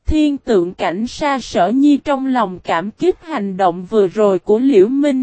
Thiên Tượng Cảnh Sa Sở Nhi trong lòng cảm kích hành động vừa rồi của Liễu Minh.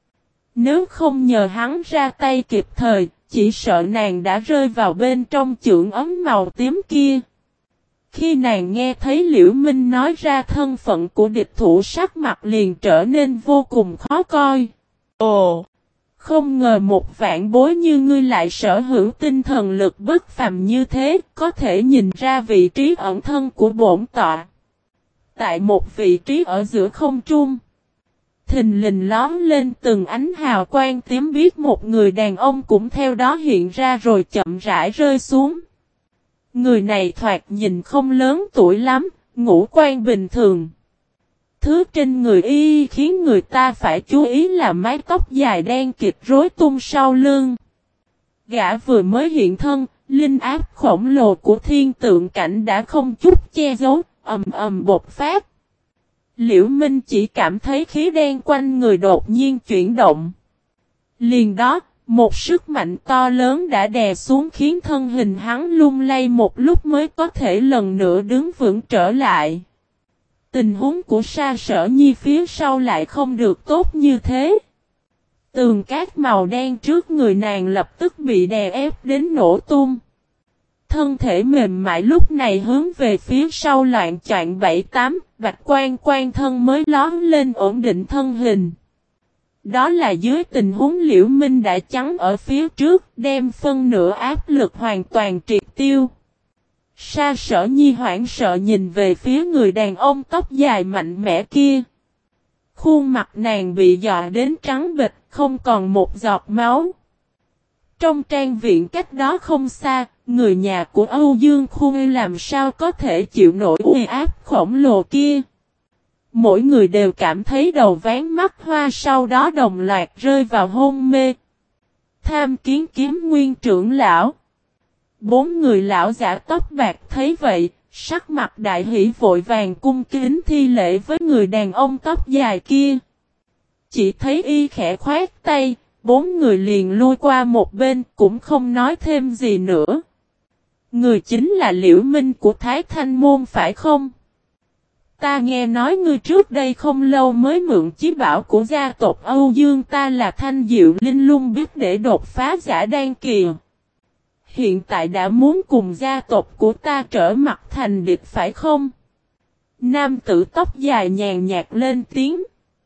Nếu không nhờ hắn ra tay kịp thời, chỉ sợ nàng đã rơi vào bên trong chưởng ấm màu tím kia. Khi nàng nghe thấy Liễu Minh nói ra thân phận của địch thủ, sắc mặt liền trở nên vô cùng khó coi. Ồ! Không ngờ một vạn bối như ngươi lại sở hữu tinh thần lực bất phàm như thế, có thể nhìn ra vị trí ẩn thân của bổn tọa. Tại một vị trí ở giữa không trung, thình lình lóm lên từng ánh hào quang tím, biết một người đàn ông cũng theo đó hiện ra rồi chậm rãi rơi xuống. Người này thoạt nhìn không lớn tuổi lắm, ngũ quan bình thường. Thứ trên người y khiến người ta phải chú ý là mái tóc dài đen kịt rối tung sau lưng. Gã vừa mới hiện thân, linh áp khổng lồ của Thiên Tượng Cảnh đã không chút che giấu, ầm ầm bộc phát. Liễu Minh chỉ cảm thấy khí đen quanh người đột nhiên chuyển động. Liền đó, một sức mạnh to lớn đã đè xuống khiến thân hình hắn lung lay một lúc mới có thể lần nữa đứng vững trở lại. Tình huống của Sa Sở Nhi phía sau lại không được tốt như thế. Tường cát màu đen trước người nàng lập tức bị đè ép đến nổ tung. Thân thể mềm mại lúc này hướng về phía sau loạn choạng 7-8, bạch quan thân mới lóm lên ổn định thân hình. Đó là dưới tình huống Liễu Minh đã chắn ở phía trước, đem phân nửa áp lực hoàn toàn triệt tiêu. Sa Sở Nhi hoảng sợ nhìn về phía người đàn ông tóc dài mạnh mẽ kia. Khuôn mặt nàng bị dọa đến trắng bệch, không còn một giọt máu. Trong trang viện cách đó không xa, người nhà của Âu Dương Khuê làm sao có thể chịu nổi uy áp khổng lồ kia. Mỗi người đều cảm thấy đầu ván mắt hoa, sau đó đồng loạt rơi vào hôn mê. Tham Kiến Kiếm Nguyên trưởng lão. 4 người lão giả tóc bạc thấy vậy, sắc mặt đại hỷ vội vàng cung kính thi lễ với người đàn ông tóc dài kia. Chỉ thấy y khẽ khoát tay, 4 người liền lui qua một bên, cũng không nói thêm gì nữa. Người chính là Liễu Minh của Thái Thanh Môn phải không? Ta nghe nói ngươi trước đây không lâu mới mượn chí bảo của gia tộc Âu Dương ta là Thanh Diệu Linh Lung biết để đột phá giả đan kỳ. Hiện tại đã muốn cùng gia tộc của ta trở mặt thành địch phải không? Nam tử tóc dài nhàn nhạt lên tiếng.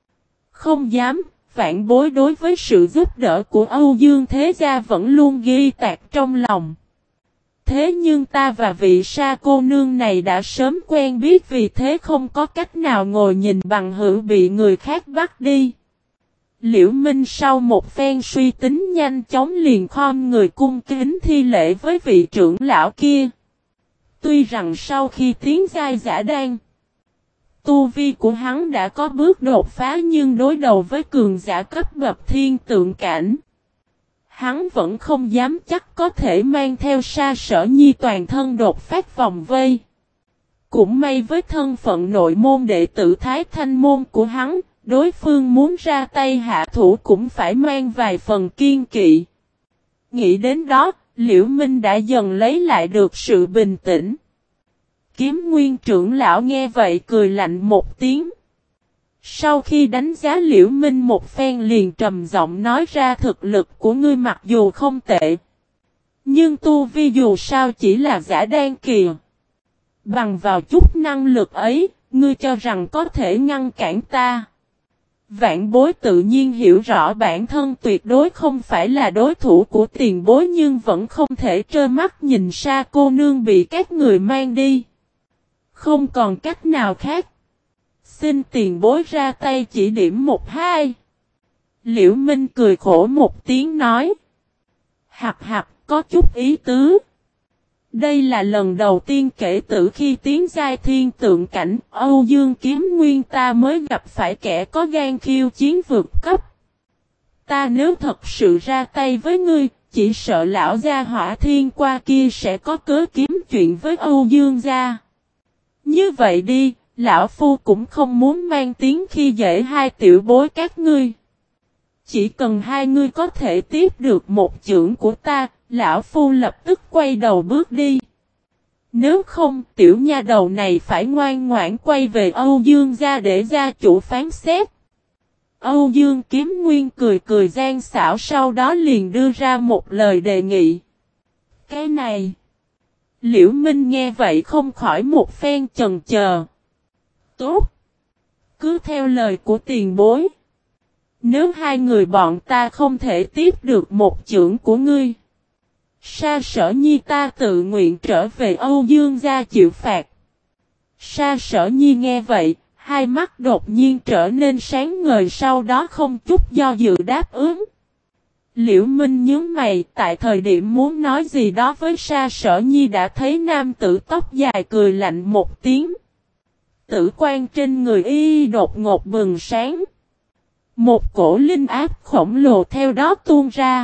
Không dám, vạn bối đối với sự giúp đỡ của Âu Dương thế gia vẫn luôn ghi tạc trong lòng. Thế nhưng ta và vị Sa cô nương này đã sớm quen biết, vì thế không có cách nào ngồi nhìn bằng hữu bị người khác bắt đi. Liễu Minh sau một phen suy tính nhanh chóng liền khom người cung kính thi lễ với vị trưởng lão kia. Tuy rằng sau khi tiến giai giả đan, tu vi của hắn đã có bước đột phá, nhưng đối đầu với cường giả cấp bậc Thiên Tượng Cảnh, hắn vẫn không dám chắc có thể mang theo Sa Sở Nhi toàn thân đột phát vòng vây. Cũng may với thân phận nội môn đệ tử Thái Thanh Môn của hắn, đối phương muốn ra tay hạ thủ cũng phải mang vài phần kiên kỵ. Nghĩ đến đó, Liễu Minh đã dần lấy lại được sự bình tĩnh. Kiếm Nguyên trưởng lão nghe vậy cười lạnh một tiếng. Sau khi đánh giá Liễu Minh một phen liền trầm giọng nói ra, thực lực của ngươi mặc dù không tệ, nhưng tu vi dù sao chỉ là giả đan kỳ. Bằng vào chút năng lực ấy, ngươi cho rằng có thể ngăn cản ta? Vạn bối tự nhiên hiểu rõ bản thân tuyệt đối không phải là đối thủ của tiền bối, nhưng vẫn không thể trơ mắt nhìn Sa cô nương bị các người mang đi. Không còn cách nào khác. Xin tiền bối ra tay chỉ điểm 1-2. Liễu Minh cười khổ một tiếng nói. Hạc hạc, có chút ý tứ. Đây là lần đầu tiên kể từ khi tiến giai Thiên Tượng Cảnh, Âu Dương Kiếm Nguyên ta mới gặp phải kẻ có gan khiêu chiến vượt cấp. Ta nếu thật sự ra tay với ngươi, chỉ sợ lão gia Hỏa Thiên qua kia sẽ có cớ kiếm chuyện với Âu Dương gia. Như vậy đi, lão phu cũng không muốn mang tiếng khi dễ hai tiểu bối các ngươi. Chỉ cần hai ngươi có thể tiếp được một chưởng của ta, lão phu lập tức quay đầu bước đi. Nếu không, tiểu nha đầu này phải ngoan ngoãn quay về Âu Dương gia để gia chủ phán xét. Âu Dương Kiếm Nguyên cười cười gian xảo, sau đó liền đưa ra một lời đề nghị. Cái này. Liễu Minh nghe vậy không khỏi một phen chần chờ. Tốt. Cứ theo lời của tiền bối. Nếu hai người bọn ta không thể tiếp được một chưởng của ngươi, Sa Sở Nhi ta tự nguyện trở về Âu Dương gia chịu phạt. Sa Sở Nhi nghe vậy, hai mắt đột nhiên trở nên sáng ngời, sau đó không chút do dự đáp ứng. Liễu Minh nhướng mày, tại thời điểm muốn nói gì đó với Sa Sở Nhi đã thấy nam tử tóc dài cười lạnh một tiếng. Tử quan trên người y đột ngột bừng sáng. Một cổ linh áp khổng lồ theo đó tuôn ra.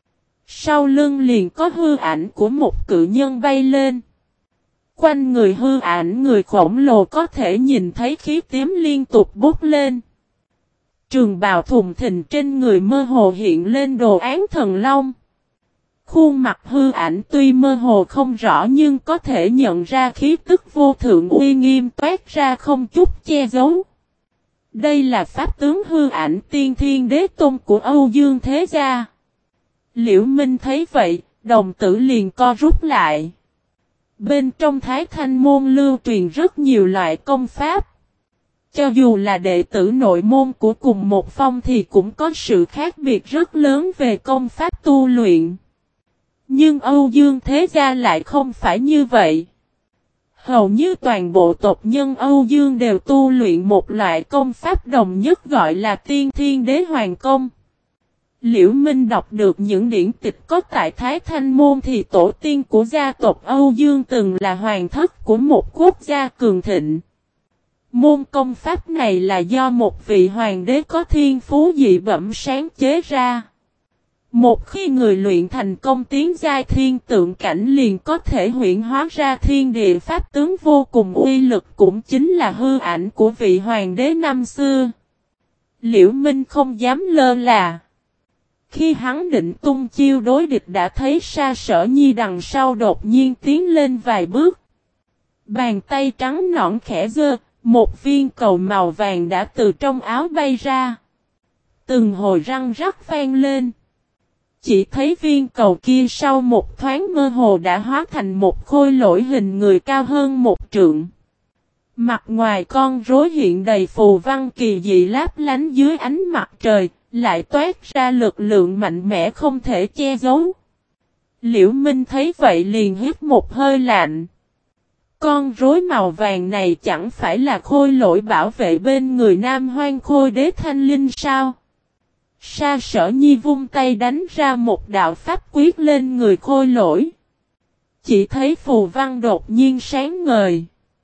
Sau lưng liền có hư ảnh của một cự nhân bay lên. Quanh người hư ảnh người khổng lồ có thể nhìn thấy khí tím liên tục bốc lên. Trường bào thùng thình trên người mơ hồ hiện lên đồ án thần long. Khuôn mặt hư ảnh tuy mơ hồ không rõ nhưng có thể nhận ra khí tức vô thượng uy nghiêm toát ra không chút che giấu. Đây là pháp tướng hư ảnh tiên thiên đế tôn của Âu Dương thế gia. Liễu Minh thấy vậy, đồng tử liền co rút lại. Bên trong Thái Thanh môn lưu truyền rất nhiều loại công pháp. Cho dù là đệ tử nội môn của cùng một phong thì cũng có sự khác biệt rất lớn về công pháp tu luyện. Nhưng Âu Dương thế gia lại không phải như vậy. Hầu như toàn bộ tộc nhân Âu Dương đều tu luyện một loại công pháp đồng nhất gọi là Tiên Thiên Đế Hoàng Công. Liễu Minh đọc được những điển tịch có tại Thái Thanh Môn thì tổ tiên của gia tộc Âu Dương từng là hoàng thất của một quốc gia cường thịnh. Môn công pháp này là do một vị hoàng đế có thiên phú dị bẩm sáng chế ra. Một khi người luyện thành công tiến giai thiên tượng cảnh liền có thể huyễn hóa ra thiên địa pháp tướng vô cùng uy lực, cũng chính là hư ảnh của vị hoàng đế năm xưa. Liễu Minh không dám lơ là. Khi hắn định tung chiêu đối địch đã thấy Sa Sở Nhi đằng sau đột nhiên tiến lên vài bước. Bàn tay trắng nõn khẽ giơ, một viên cầu màu vàng đã từ trong áo bay ra. Từng hồi răng rắc vang lên. Chỉ thấy viên cầu kia sau một thoáng mơ hồ đã hóa thành một khôi lỗi hình người cao hơn một trượng. Mặt ngoài con rối hiện đầy phù văn kỳ dị lấp lánh dưới ánh mặt trời, lại toát ra lực lượng mạnh mẽ không thể che giấu. Liễu Minh thấy vậy liền hít một hơi lạnh. Con rối màu vàng này chẳng phải là khôi lỗi bảo vệ bên người Nam Hoang Khôi Đế Thanh Linh sao? Sa Sở Nhi vung tay đánh ra một đạo pháp quyết lên người khôi lỗi. Chỉ thấy phù văn đột nhiên sáng ngời.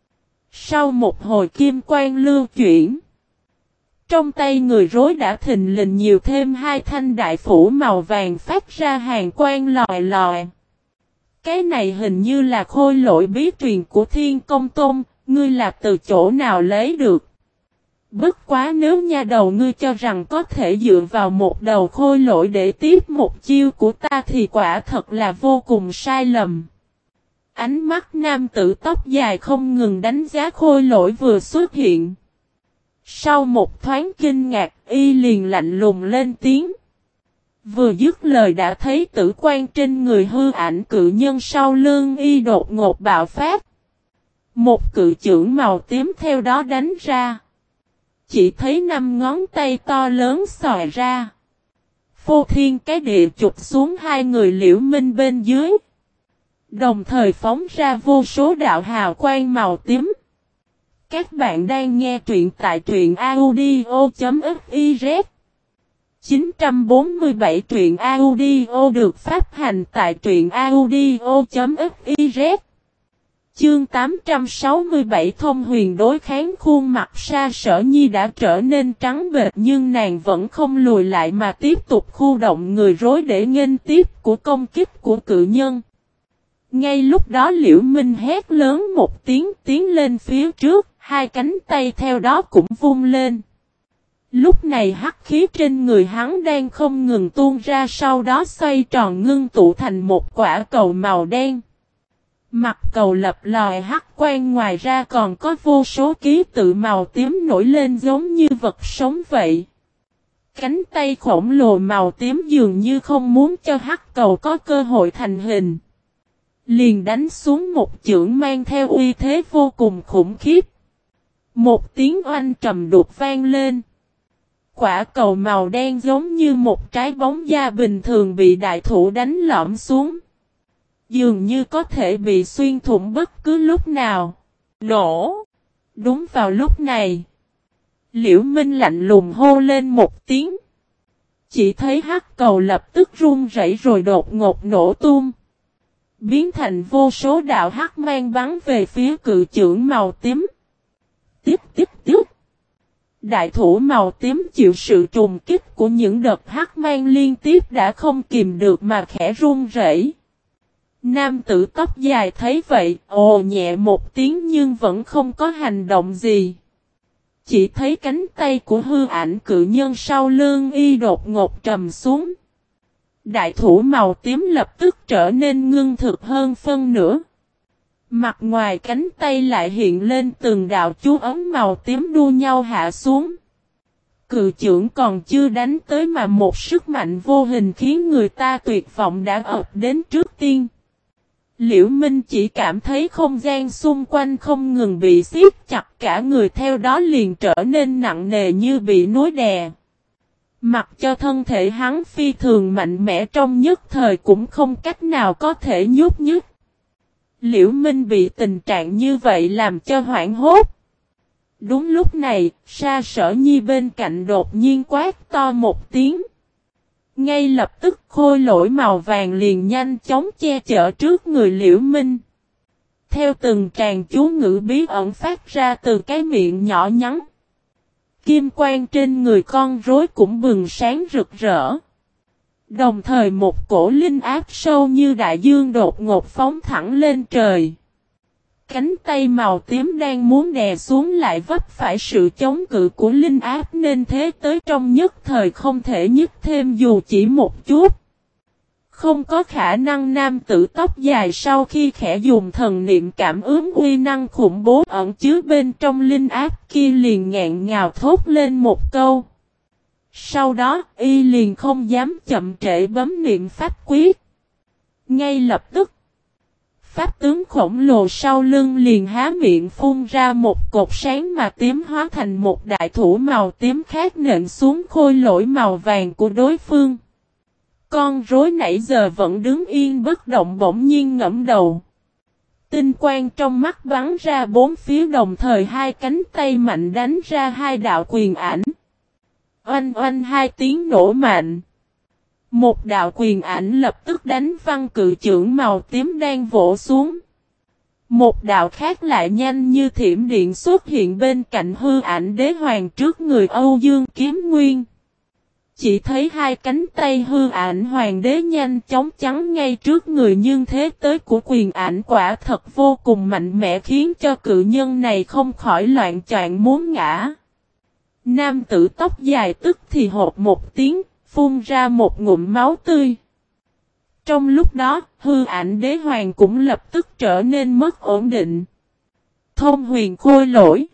Sau một hồi kim quang lưu chuyển, trong tay người rối đã thình lình nhiều thêm hai thanh đại phủ màu vàng phát ra hàn quang lòi lòi. Cái này hình như là khôi lỗi bí truyền của Thiên Công Tôn, ngươi là từ chỗ nào lấy được? Bất quá nếu nha đầu ngươi cho rằng có thể dựa vào một đầu khôi lỗi để tiếp một chiêu của ta thì quả thật là vô cùng sai lầm. Ánh mắt nam tử tóc dài không ngừng đánh giá khôi lỗi vừa xuất hiện. Sau một thoáng kinh ngạc, y liền lạnh lùng lên tiếng. Vừa dứt lời đã thấy tử quan trên người hư ảnh cự nhân sau lưng y đột ngột bạo phát. Một cự chưởng màu tím theo đó đánh ra. Chỉ thấy 5 ngón tay to lớn xòe ra. Phô thiên cái địa chụp xuống hai người Liễu Minh bên dưới. Đồng thời phóng ra vô số đạo hào quang màu tím. Các bạn đang nghe truyện tại truyện audio.fiz 947 truyện audio được phát hành tại truyện audio.fiz. Chương 867 Thông Huyền đối kháng. Khuôn mặt Sa Sở Nhi đã trở nên trắng bệch nhưng nàng vẫn không lùi lại mà tiếp tục khu động người rối để nghênh tiếp của công kích của cự nhân. Ngay lúc đó Liễu Minh hét lớn một tiếng tiến lên phía trước, hai cánh tay theo đó cũng vung lên. Lúc này hắc khí trên người hắn đang không ngừng tuôn ra, sau đó xoay tròn ngưng tụ thành một quả cầu màu đen. Mặt cầu lập lòi hắc quang, ngoài ra còn có vô số ký tự màu tím nổi lên giống như vật sống vậy. Cánh tay khổng lồ màu tím dường như không muốn cho hắc cầu có cơ hội thành hình. Liền đánh xuống một chưởng mang theo uy thế vô cùng khủng khiếp. Một tiếng oanh trầm đục vang lên. Quả cầu màu đen giống như một trái bóng da bình thường bị đại thủ đánh lõm xuống. Dường như có thể bị xuyên thủng bất cứ lúc nào. Nổ! Đúng vào lúc này, Liễu Minh lạnh lùng hô lên một tiếng. Chỉ thấy hắc cầu lập tức rung rẩy rồi đột ngột nổ tung. Biến thành vô số đạo hắc mang bắn về phía cự chưởng màu tím. Tiếp. Đại thủ màu tím chịu sự trùng kích của những đợt hắc mang liên tiếp đã không kìm được mà khẽ run rẩy. Nam tử tóc dài thấy vậy, ồ nhẹ một tiếng nhưng vẫn không có hành động gì. Chỉ thấy cánh tay của hư ảnh cự nhân sau lưng y đột ngột trầm xuống. Đại thủ màu tím lập tức trở nên ngưng thực hơn phân nửa. Mặt ngoài cánh tay lại hiện lên từng đạo chú ấn màu tím đua nhau hạ xuống. Cự chưởng còn chưa đánh tới mà một sức mạnh vô hình khiến người ta tuyệt vọng đã ập đến trước tiên. Liễu Minh chỉ cảm thấy không gian xung quanh không ngừng bị siết chặt, cả người theo đó liền trở nên nặng nề như bị núi đè. Mặc cho thân thể hắn phi thường mạnh mẽ trong nhất thời cũng không cách nào có thể nhúc nhích. Liễu Minh bị tình trạng như vậy làm cho hoảng hốt. Đúng lúc này, Sa Sở Nhi bên cạnh đột nhiên quát to một tiếng. Ngay lập tức khôi lỗi màu vàng liền nhanh chóng che chở trước người Liễu Minh. Theo từng tràng chú ngữ bí ẩn phát ra từ cái miệng nhỏ nhắn. Kim quang trên người con rối cũng bừng sáng rực rỡ. Đồng thời một cổ linh áp sâu như đại dương đột ngột phóng thẳng lên trời. Cánh tay màu tím đang muốn đè xuống lại vấp phải sự chống cự của linh áp nên thế tới trong nhất thời không thể nhích thêm dù chỉ một chút. Không có khả năng nam tử tóc dài sau khi khẽ dùng thần niệm cảm ứng uy năng khủng bố ẩn chứa bên trong linh áp kia liền ngẹn ngào thốt lên một câu. Sau đó y liền không dám chậm trễ bấm niệm pháp quyết. Ngay lập tức, pháp tướng khổng lồ sau lưng liền há miệng phun ra một cột sáng mà tím hóa thành một đại thủ màu tím khác nện xuống khôi lỗi màu vàng của đối phương. Con rối nãy giờ vẫn đứng yên bất động bỗng nhiên ngẫm đầu. Tinh quang trong mắt bắn ra bốn phía đồng thời hai cánh tay mạnh đánh ra hai đạo quyền ảnh. Oanh oanh hai tiếng nổ mạnh. Một đạo quyền ảnh lập tức đánh văng cự chưởng màu tím đang vỗ xuống. Một đạo khác lại nhanh như thiểm điện xuất hiện bên cạnh hư ảnh đế hoàng trước người Âu Dương Kiếm Nguyên. Chỉ thấy hai cánh tay hư ảnh hoàng đế nhanh chóng chắn ngay trước người nhưng thế tới của quyền ảnh quả thật vô cùng mạnh mẽ khiến cho cự nhân này không khỏi loạn choạng muốn ngã. Nam tử tóc dài tức thì hột một tiếng, phun ra một ngụm máu tươi. Trong lúc đó, hư ảnh đế hoàng cũng lập tức trở nên mất ổn định. Thông huyền khôi lỗi.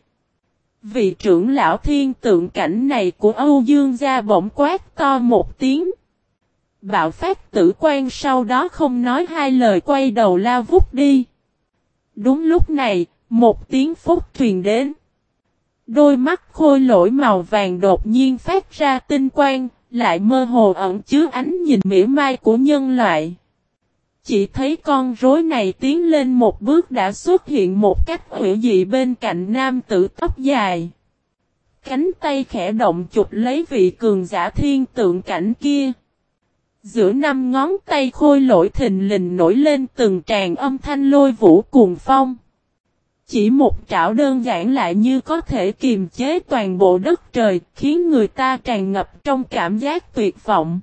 Vị trưởng lão thiên tượng cảnh này của Âu Dương gia bỗng quát to một tiếng. Bạo phát tử quan sau đó không nói hai lời quay đầu lao vút đi. Đúng lúc này, một tiếng phúc truyền đến. Đôi mắt khôi lỗi màu vàng đột nhiên phát ra tinh quang, lại mơ hồ ẩn chứa ánh nhìn mỉa mai của nhân loại. Chỉ thấy con rối này tiến lên một bước đã xuất hiện một cách hữu dị bên cạnh nam tử tóc dài. Cánh tay khẽ động chụp lấy vị cường giả thiên tượng cảnh kia. Giữa năm ngón tay khôi lỗi thình lình nổi lên từng tràng âm thanh lôi vũ cuồng phong. Chỉ một trảo đơn giản lại như có thể kiềm chế toàn bộ đất trời, khiến người ta tràn ngập trong cảm giác tuyệt vọng.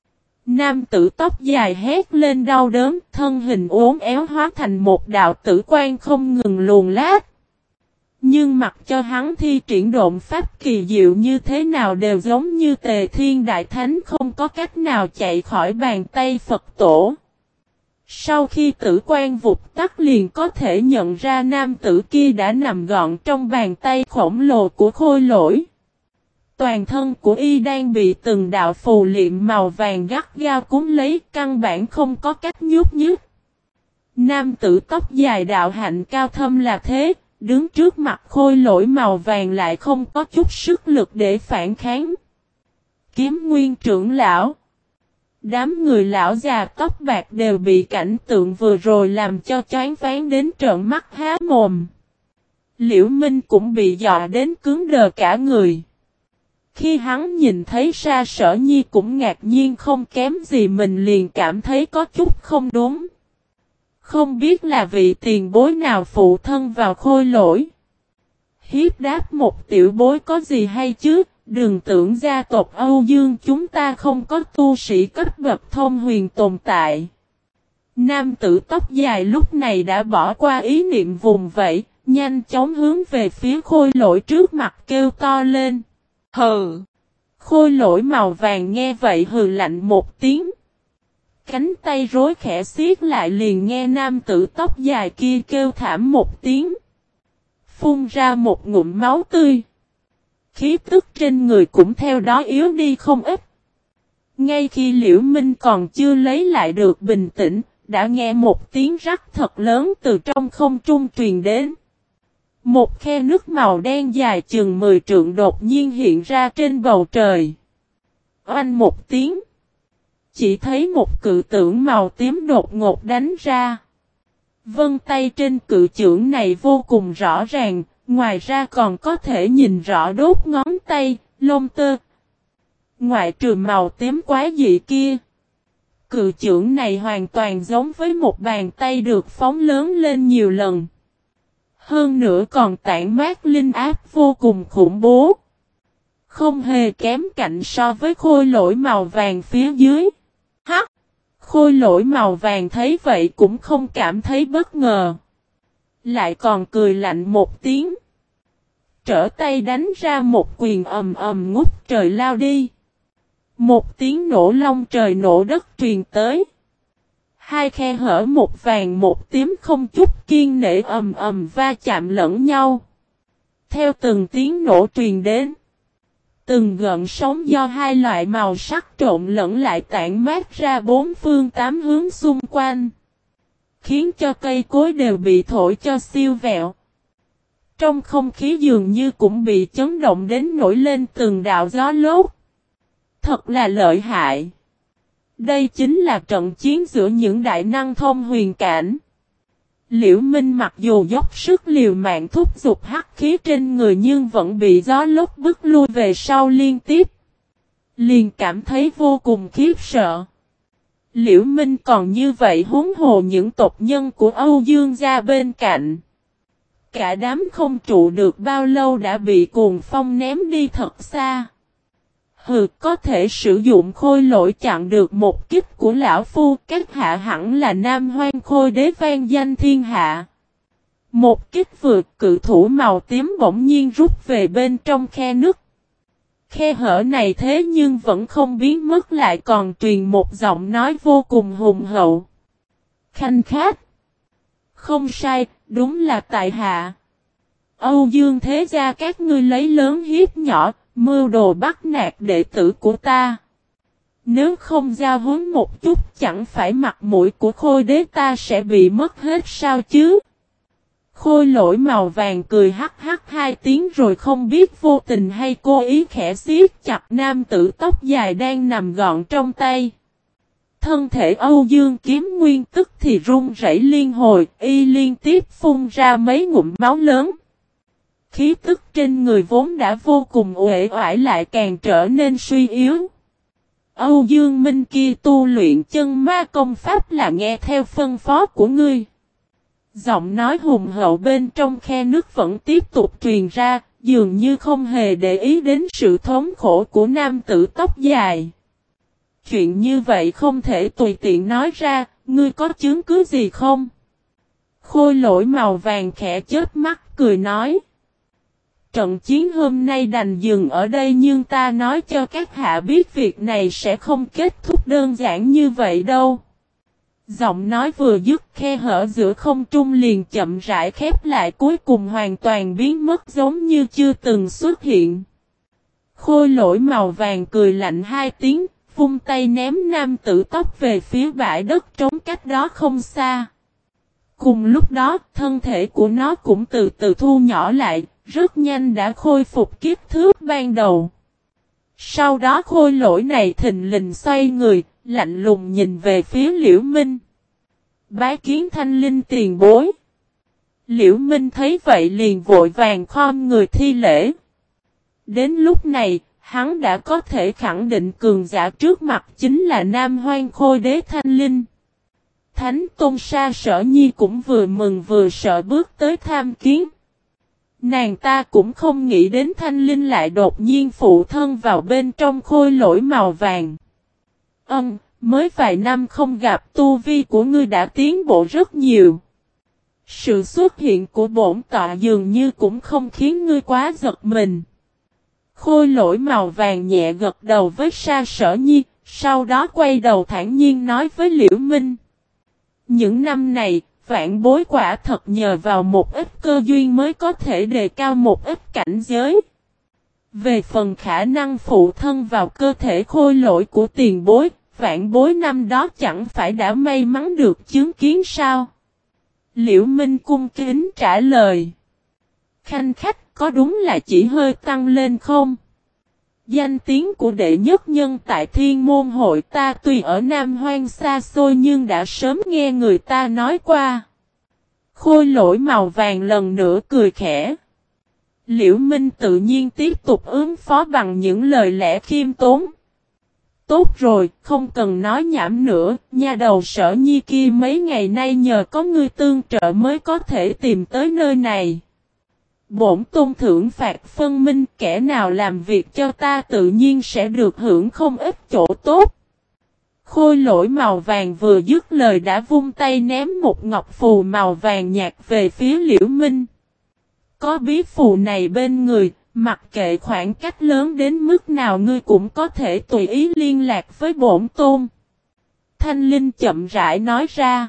Nam tử tóc dài hét lên đau đớn, thân hình uốn éo hóa thành một đạo tử quang không ngừng luồn lát. Nhưng mặc cho hắn thi triển độn pháp kỳ diệu như thế nào đều giống như Tề Thiên Đại Thánh không có cách nào chạy khỏi bàn tay Phật tổ. Sau khi tử quan vụt tắt liền có thể nhận ra nam tử kia đã nằm gọn trong bàn tay khổng lồ của Khôi Lỗi. Toàn thân của y đang bị từng đạo phù liệm màu vàng gắt gao cuốn lấy, căn bản không có cách nhúc nhích. Nam tử tóc dài đạo hạnh cao thâm là thế, đứng trước mặt Khôi Lỗi màu vàng lại không có chút sức lực để phản kháng. Kiếm Nguyên trưởng lão. Đám người lão già tóc bạc đều bị cảnh tượng vừa rồi làm cho choáng váng đến trợn mắt há mồm. Liễu Minh cũng bị dọa đến cứng đờ cả người. Khi hắn nhìn thấy Sa Sở Nhi cũng ngạc nhiên không kém gì mình liền cảm thấy có chút không đúng. Không biết là vị tiền bối nào phụ thân vào Khôi Lỗi. Hiếp đáp một tiểu bối có gì hay chứ, đừng tưởng gia tộc Âu Dương chúng ta không có tu sĩ cấp bậc thông huyền tồn tại. Nam tử tóc dài lúc này đã bỏ qua ý niệm vùng vẫy, nhanh chóng hướng về phía Khôi Lỗi trước mặt kêu to lên. Hừ! Khôi Lỗi màu vàng nghe vậy hừ lạnh một tiếng. Cánh tay rối khẽ xiết lại liền nghe nam tử tóc dài kia kêu thảm một tiếng. Phun ra một ngụm máu tươi. Khí tức trên người cũng theo đó yếu đi không ít. Ngay khi Liễu Minh còn chưa lấy lại được bình tĩnh, đã nghe một tiếng rắc thật lớn từ trong không trung truyền đến. Một khe nước màu đen dài chừng 10 trượng đột nhiên hiện ra trên bầu trời. Oanh một tiếng. Chỉ thấy một cự chưởng màu tím đột ngột đánh ra. Vân tay trên cự chưởng này vô cùng rõ ràng, ngoài ra còn có thể nhìn rõ đốt ngón tay, lông tơ. Ngoại trừ màu tím quá dị kia. Cự chưởng này hoàn toàn giống với một bàn tay được phóng lớn lên nhiều lần. Hơn nữa còn tản mát linh áp vô cùng khủng bố. Không hề kém cạnh so với Khôi Lỗi màu vàng phía dưới. Hắc! Khôi Lỗi màu vàng thấy vậy cũng không cảm thấy bất ngờ. Lại còn cười lạnh một tiếng. Trở tay đánh ra một quyền ầm ầm ngút trời lao đi. Một tiếng nổ long trời nổ đất truyền tới. Hai khe hở một vàng một tím không chút kiên nể ầm ầm va chạm lẫn nhau. Theo từng tiếng nổ truyền đến. Từng gợn sóng do hai loại màu sắc trộn lẫn lại tản mát ra bốn phương tám hướng xung quanh. Khiến cho cây cối đều bị thổi cho siêu vẹo. Trong không khí dường như cũng bị chấn động đến nổi lên từng đạo gió lốt. Thật là lợi hại. Đây chính là trận chiến giữa những đại năng thông huyền cảnh. Liễu Minh mặc dù dốc sức liều mạng thúc giục hắc khí trên người nhưng vẫn bị gió lốc bức lui về sau liên tiếp. Liền cảm thấy vô cùng khiếp sợ. Liễu Minh còn như vậy huống hồ những tộc nhân của Âu Dương gia bên cạnh. Cả đám không trụ được bao lâu đã bị cuồng phong ném đi thật xa. Hừ, có thể sử dụng Khôi Lỗi chặn được một kích của lão phu, các hạ hẳn là Nam Hoang Khôi Đế vang danh thiên hạ. Một kích vượt cự thủ màu tím bỗng nhiên rút về bên trong khe nứt. Khe hở này thế nhưng vẫn không biến mất lại còn truyền một giọng nói vô cùng hùng hậu. Khanh khách. Không sai, đúng là tại hạ. Âu Dương thế gia các ngươi lấy lớn hiếp nhỏ. Mưu đồ bắt nạt đệ tử của ta. Nếu không giao huấn một chút chẳng phải mặt mũi của Khôi Đế ta sẽ bị mất hết sao chứ? Khôi Lỗi màu vàng cười hắc hắc hai tiếng rồi không biết vô tình hay cố ý khẽ siết chặt nam tử tóc dài đang nằm gọn trong tay. Thân thể Âu Dương Kiếm Nguyên tức thì run rẩy liên hồi, y liên tiếp phun ra mấy ngụm máu lớn. Khí tức trên người vốn đã vô cùng uể oải lại càng trở nên suy yếu. Âu Dương Minh kia tu luyện chân ma công pháp là nghe theo phân phó của ngươi. Giọng nói hùng hậu bên trong khe nước vẫn tiếp tục truyền ra, dường như không hề để ý đến sự thống khổ của nam tử tóc dài. Chuyện như vậy không thể tùy tiện nói ra, ngươi có chứng cứ gì không? Khôi Lỗi màu vàng khẽ chớp mắt cười nói. Trận chiến hôm nay đành dừng ở đây nhưng ta nói cho các hạ biết việc này sẽ không kết thúc đơn giản như vậy đâu. Giọng nói vừa dứt, khe hở giữa không trung liền chậm rãi khép lại, cuối cùng hoàn toàn biến mất giống như chưa từng xuất hiện. Khôi lỗi màu vàng cười lạnh hai tiếng, vung tay ném nam tử tóc về phía bãi đất trống cách đó không xa. Cùng lúc đó, thân thể của nó cũng từ từ thu nhỏ lại, rất nhanh đã khôi phục kích thước ban đầu. Sau đó khôi lỗi này thình lình xoay người, lạnh lùng nhìn về phía Liễu Minh. Bái kiến Thanh Linh tiền bối. Liễu Minh thấy vậy liền vội vàng khom người thi lễ. Đến lúc này, hắn đã có thể khẳng định cường giả trước mặt chính là Nam Hoang Khôi Đế Thanh Linh. Thánh Tôn Sa Sở Nhi cũng vừa mừng vừa sợ bước tới tham kiến. Nàng ta cũng không nghĩ đến Thanh Linh lại đột nhiên phụ thân vào bên trong khôi lỗi màu vàng. Mới vài năm không gặp, tu vi của ngươi đã tiến bộ rất nhiều. Sự xuất hiện của bổn tọa dường như cũng không khiến ngươi quá giật mình. Khôi lỗi màu vàng nhẹ gật đầu với Sa Sở Nhi, sau đó quay đầu thản nhiên nói với Liễu Minh. Những năm này, vạn bối quả thật nhờ vào một ít cơ duyên mới có thể đề cao một ít cảnh giới. Về phần khả năng phụ thân vào cơ thể khôi lỗi của tiền bối, vạn bối năm đó chẳng phải đã may mắn được chứng kiến sao? Liễu Minh cung kính trả lời. Khanh khách, có đúng là chỉ hơi tăng lên không? Danh tiếng của đệ nhất nhân tại Thiên Môn Hội ta tuy ở Nam Hoang xa xôi nhưng đã sớm nghe người ta nói qua. Khôi lỗi màu vàng lần nữa cười khẽ. Liễu Minh tự nhiên tiếp tục ứng phó bằng những lời lẽ khiêm tốn. Tốt rồi, không cần nói nhảm nữa, nha đầu Sở Nhi kia mấy ngày nay nhờ có ngươi tương trợ mới có thể tìm tới nơi này. Bổn tôn thưởng phạt phân minh, kẻ nào làm việc cho ta tự nhiên sẽ được hưởng không ít chỗ tốt. Khôi lỗi màu vàng vừa dứt lời đã vung tay ném một ngọc phù màu vàng nhạt về phía Liễu Minh. Có bí phù này bên người, mặc kệ khoảng cách lớn đến mức nào ngươi cũng có thể tùy ý liên lạc với bổn tôn. Thanh Linh chậm rãi nói ra.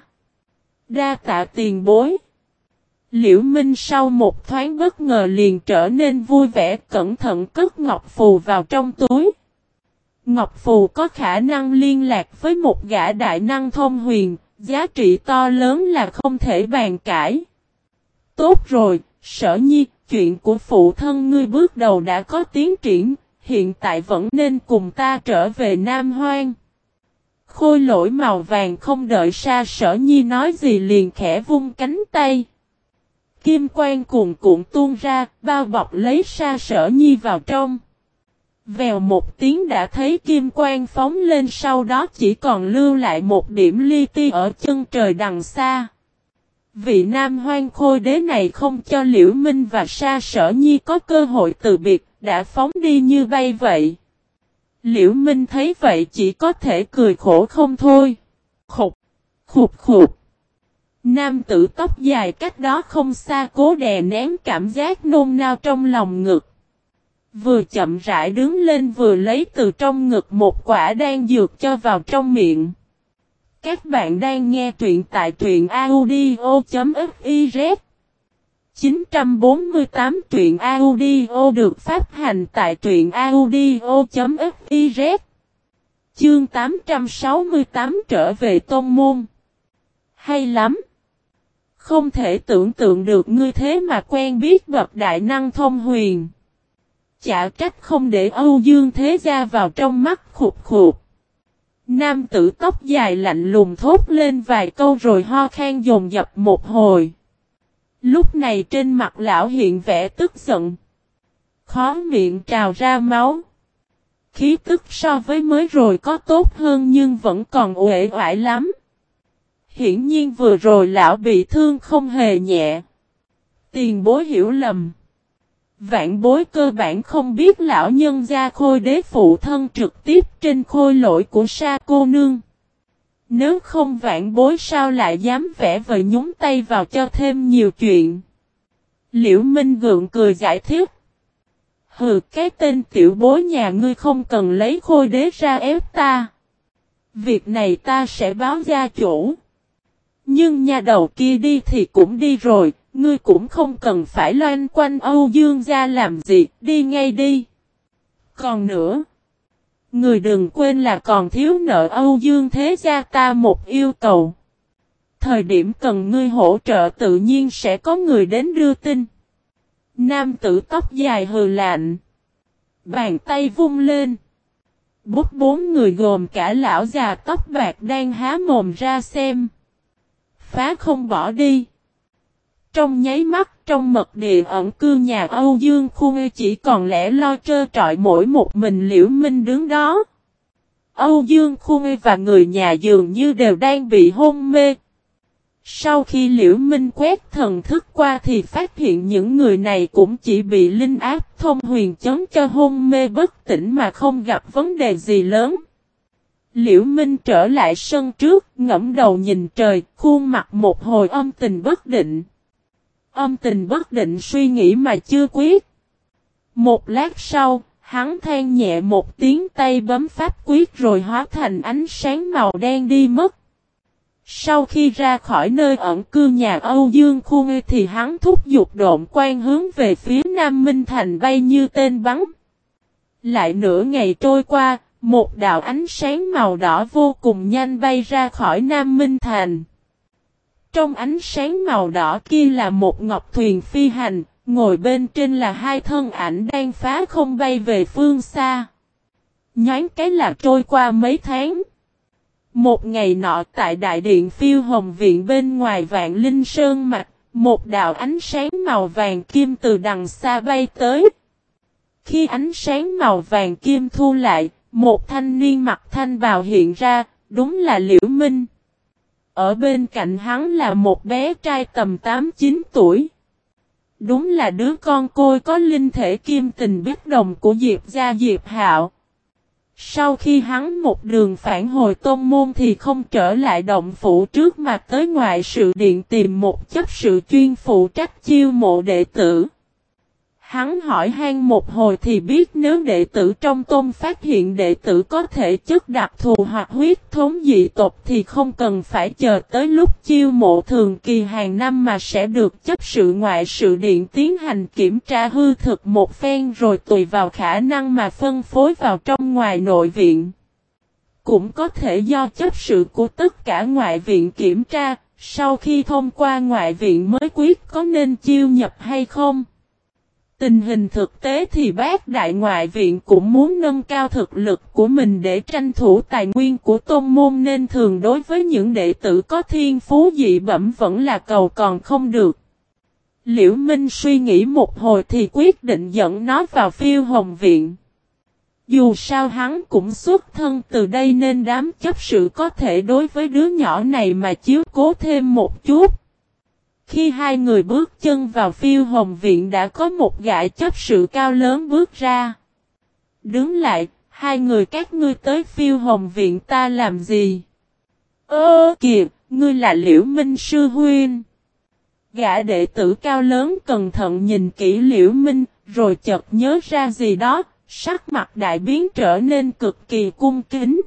Đa tạ tiền bối. Liễu Minh sau một thoáng bất ngờ liền trở nên vui vẻ, cẩn thận cất ngọc phù vào trong túi. Ngọc phù có khả năng liên lạc với một gã đại năng thông huyền, giá trị to lớn là không thể bàn cãi. Tốt rồi, Sở Nhi, chuyện của phụ thân ngươi bước đầu đã có tiến triển, hiện tại vẫn nên cùng ta trở về Nam Hoang. Khôi lỗi màu vàng không đợi Sa Sở Nhi nói gì liền khẽ vung cánh tay. Kim quang cuồn cuộn tuôn ra, bao bọc lấy Sa Sở Nhi vào trong. Vèo một tiếng đã thấy kim quang phóng lên, sau đó chỉ còn lưu lại một điểm li ti ở chân trời đằng xa. Vị Nam Hoang Khôi Đế này không cho Liễu Minh và Sa Sở Nhi có cơ hội từ biệt, đã phóng đi như bay vậy. Liễu Minh thấy vậy chỉ có thể cười khổ không thôi. Khục, khục khục. Nam tử tóc dài cách đó không xa cố đè nén cảm giác nôn nao trong lòng ngực. Vừa chậm rãi đứng lên vừa lấy từ trong ngực một quả đan dược cho vào trong miệng. Các bạn đang nghe truyện tại truyện audio.fiz 948 truyện audio được phát hành tại truyện audio.fiz. Chương 868 trở về tôn môn. Hay lắm! Không thể tưởng tượng được ngươi thế mà quen biết bậc đại năng thông huyền. Chả trách không để Âu Dương Thế Gia vào trong mắt khục khục. Nam tử tóc dài lạnh lùng thốt lên vài câu rồi ho khan dồn dập một hồi. Lúc này trên mặt lão hiện vẻ tức giận. Khóe miệng trào ra máu. Khí tức so với mới rồi có tốt hơn nhưng vẫn còn uể oải lắm. Hiển nhiên vừa rồi lão bị thương không hề nhẹ. Tiền bối hiểu lầm. Vạn bối cơ bản không biết lão nhân gia Khôi Đế phụ thân trực tiếp trên khôi lỗi của Sa cô nương. Nếu không vạn bối sao lại dám vẽ vời nhúng tay vào cho thêm nhiều chuyện. Liễu Minh gượng cười giải thích. Hừ, cái tên tiểu bối nhà ngươi không cần lấy Khôi Đế ra ép ta. Việc này ta sẽ báo gia chủ. Nhưng nhà đầu kia đi thì cũng đi rồi, ngươi cũng không cần phải loanh quanh Âu Dương gia làm gì, đi ngay đi. Còn nữa, người đừng quên là còn thiếu nợ Âu Dương thế gia ta một yêu cầu. Thời điểm cần ngươi hỗ trợ tự nhiên sẽ có người đến đưa tin. Nam tử tóc dài hừ lạnh. Bàn tay vung lên. Bút bốn người gồm cả lão già tóc bạc đang há mồm ra xem. Phá không bỏ đi. Trong nháy mắt trong mật địa ẩn cư nhà Âu Dương Khuê chỉ còn lẻ loi trơ trọi mỗi một mình Liễu Minh đứng đó. Âu Dương Khuê và người nhà dường như đều đang bị hôn mê. Sau khi Liễu Minh quét thần thức qua thì phát hiện những người này cũng chỉ bị linh áp thông huyền chấn cho hôn mê bất tỉnh mà không gặp vấn đề gì lớn. Liễu Minh trở lại sân trước, ngẫm đầu nhìn trời, khuôn mặt một hồi âm tình bất định. Âm tình bất định suy nghĩ mà chưa quyết. Một lát sau, hắn than nhẹ một tiếng tay bấm pháp quyết rồi hóa thành ánh sáng màu đen đi mất. Sau khi ra khỏi nơi ẩn cư nhà Âu Dương Khuê thì hắn thúc giục độn quan hướng về phía Nam Minh Thành bay như tên bắn. Lại nửa ngày trôi qua, một đạo ánh sáng màu đỏ vô cùng nhanh bay ra khỏi Nam Minh Thành. Trong ánh sáng màu đỏ kia là một ngọc thuyền phi hành, ngồi bên trên là hai thân ảnh đang phá không bay về phương xa. Nhoáng cái là trôi qua mấy tháng. Một ngày nọ tại đại điện Phiêu Hồng Viện bên ngoài Vạn Linh Sơn Mạch, một đạo ánh sáng màu vàng kim từ đằng xa bay tới. Khi ánh sáng màu vàng kim thu lại, một thanh niên mặc thanh bào hiện ra, đúng là Liễu Minh. Ở bên cạnh hắn là một bé trai tầm 8-9 tuổi. Đúng là đứa con côi có linh thể kim tình biết đồng của Diệp gia Diệp Hạo. Sau khi hắn một đường phản hồi tôn môn thì không trở lại động phủ trước mà tới ngoại sự điện tìm một chấp sự chuyên phụ trách chiêu mộ đệ tử. Hắn hỏi han một hồi thì biết nếu đệ tử trong tôn phát hiện đệ tử có thể chất đặc thù hoặc huyết thống dị tộc thì không cần phải chờ tới lúc chiêu mộ thường kỳ hàng năm mà sẽ được chấp sự ngoại sự điện tiến hành kiểm tra hư thực một phen rồi tùy vào khả năng mà phân phối vào trong ngoài nội viện. Cũng có thể do chấp sự của tất cả ngoại viện kiểm tra, sau khi thông qua ngoại viện mới quyết có nên chiêu nhập hay không. Tình hình thực tế thì bác đại ngoại viện cũng muốn nâng cao thực lực của mình để tranh thủ tài nguyên của tôn môn nên thường đối với những đệ tử có thiên phú dị bẩm vẫn là cầu còn không được. Liễu Minh suy nghĩ một hồi thì quyết định dẫn nó vào Phiêu Hồng Viện. Dù sao hắn cũng xuất thân từ đây nên đám chấp sự có thể đối với đứa nhỏ này mà chiếu cố thêm một chút. Khi hai người bước chân vào Phiêu Hồng Viện đã có một gã chấp sự cao lớn bước ra. Đứng lại, hai người các ngươi tới Phiêu Hồng Viện ta làm gì? Kìa, ngươi là Liễu Minh sư huynh. Gã đệ tử cao lớn cẩn thận nhìn kỹ Liễu Minh, rồi chợt nhớ ra gì đó, sắc mặt đại biến trở nên cực kỳ cung kính.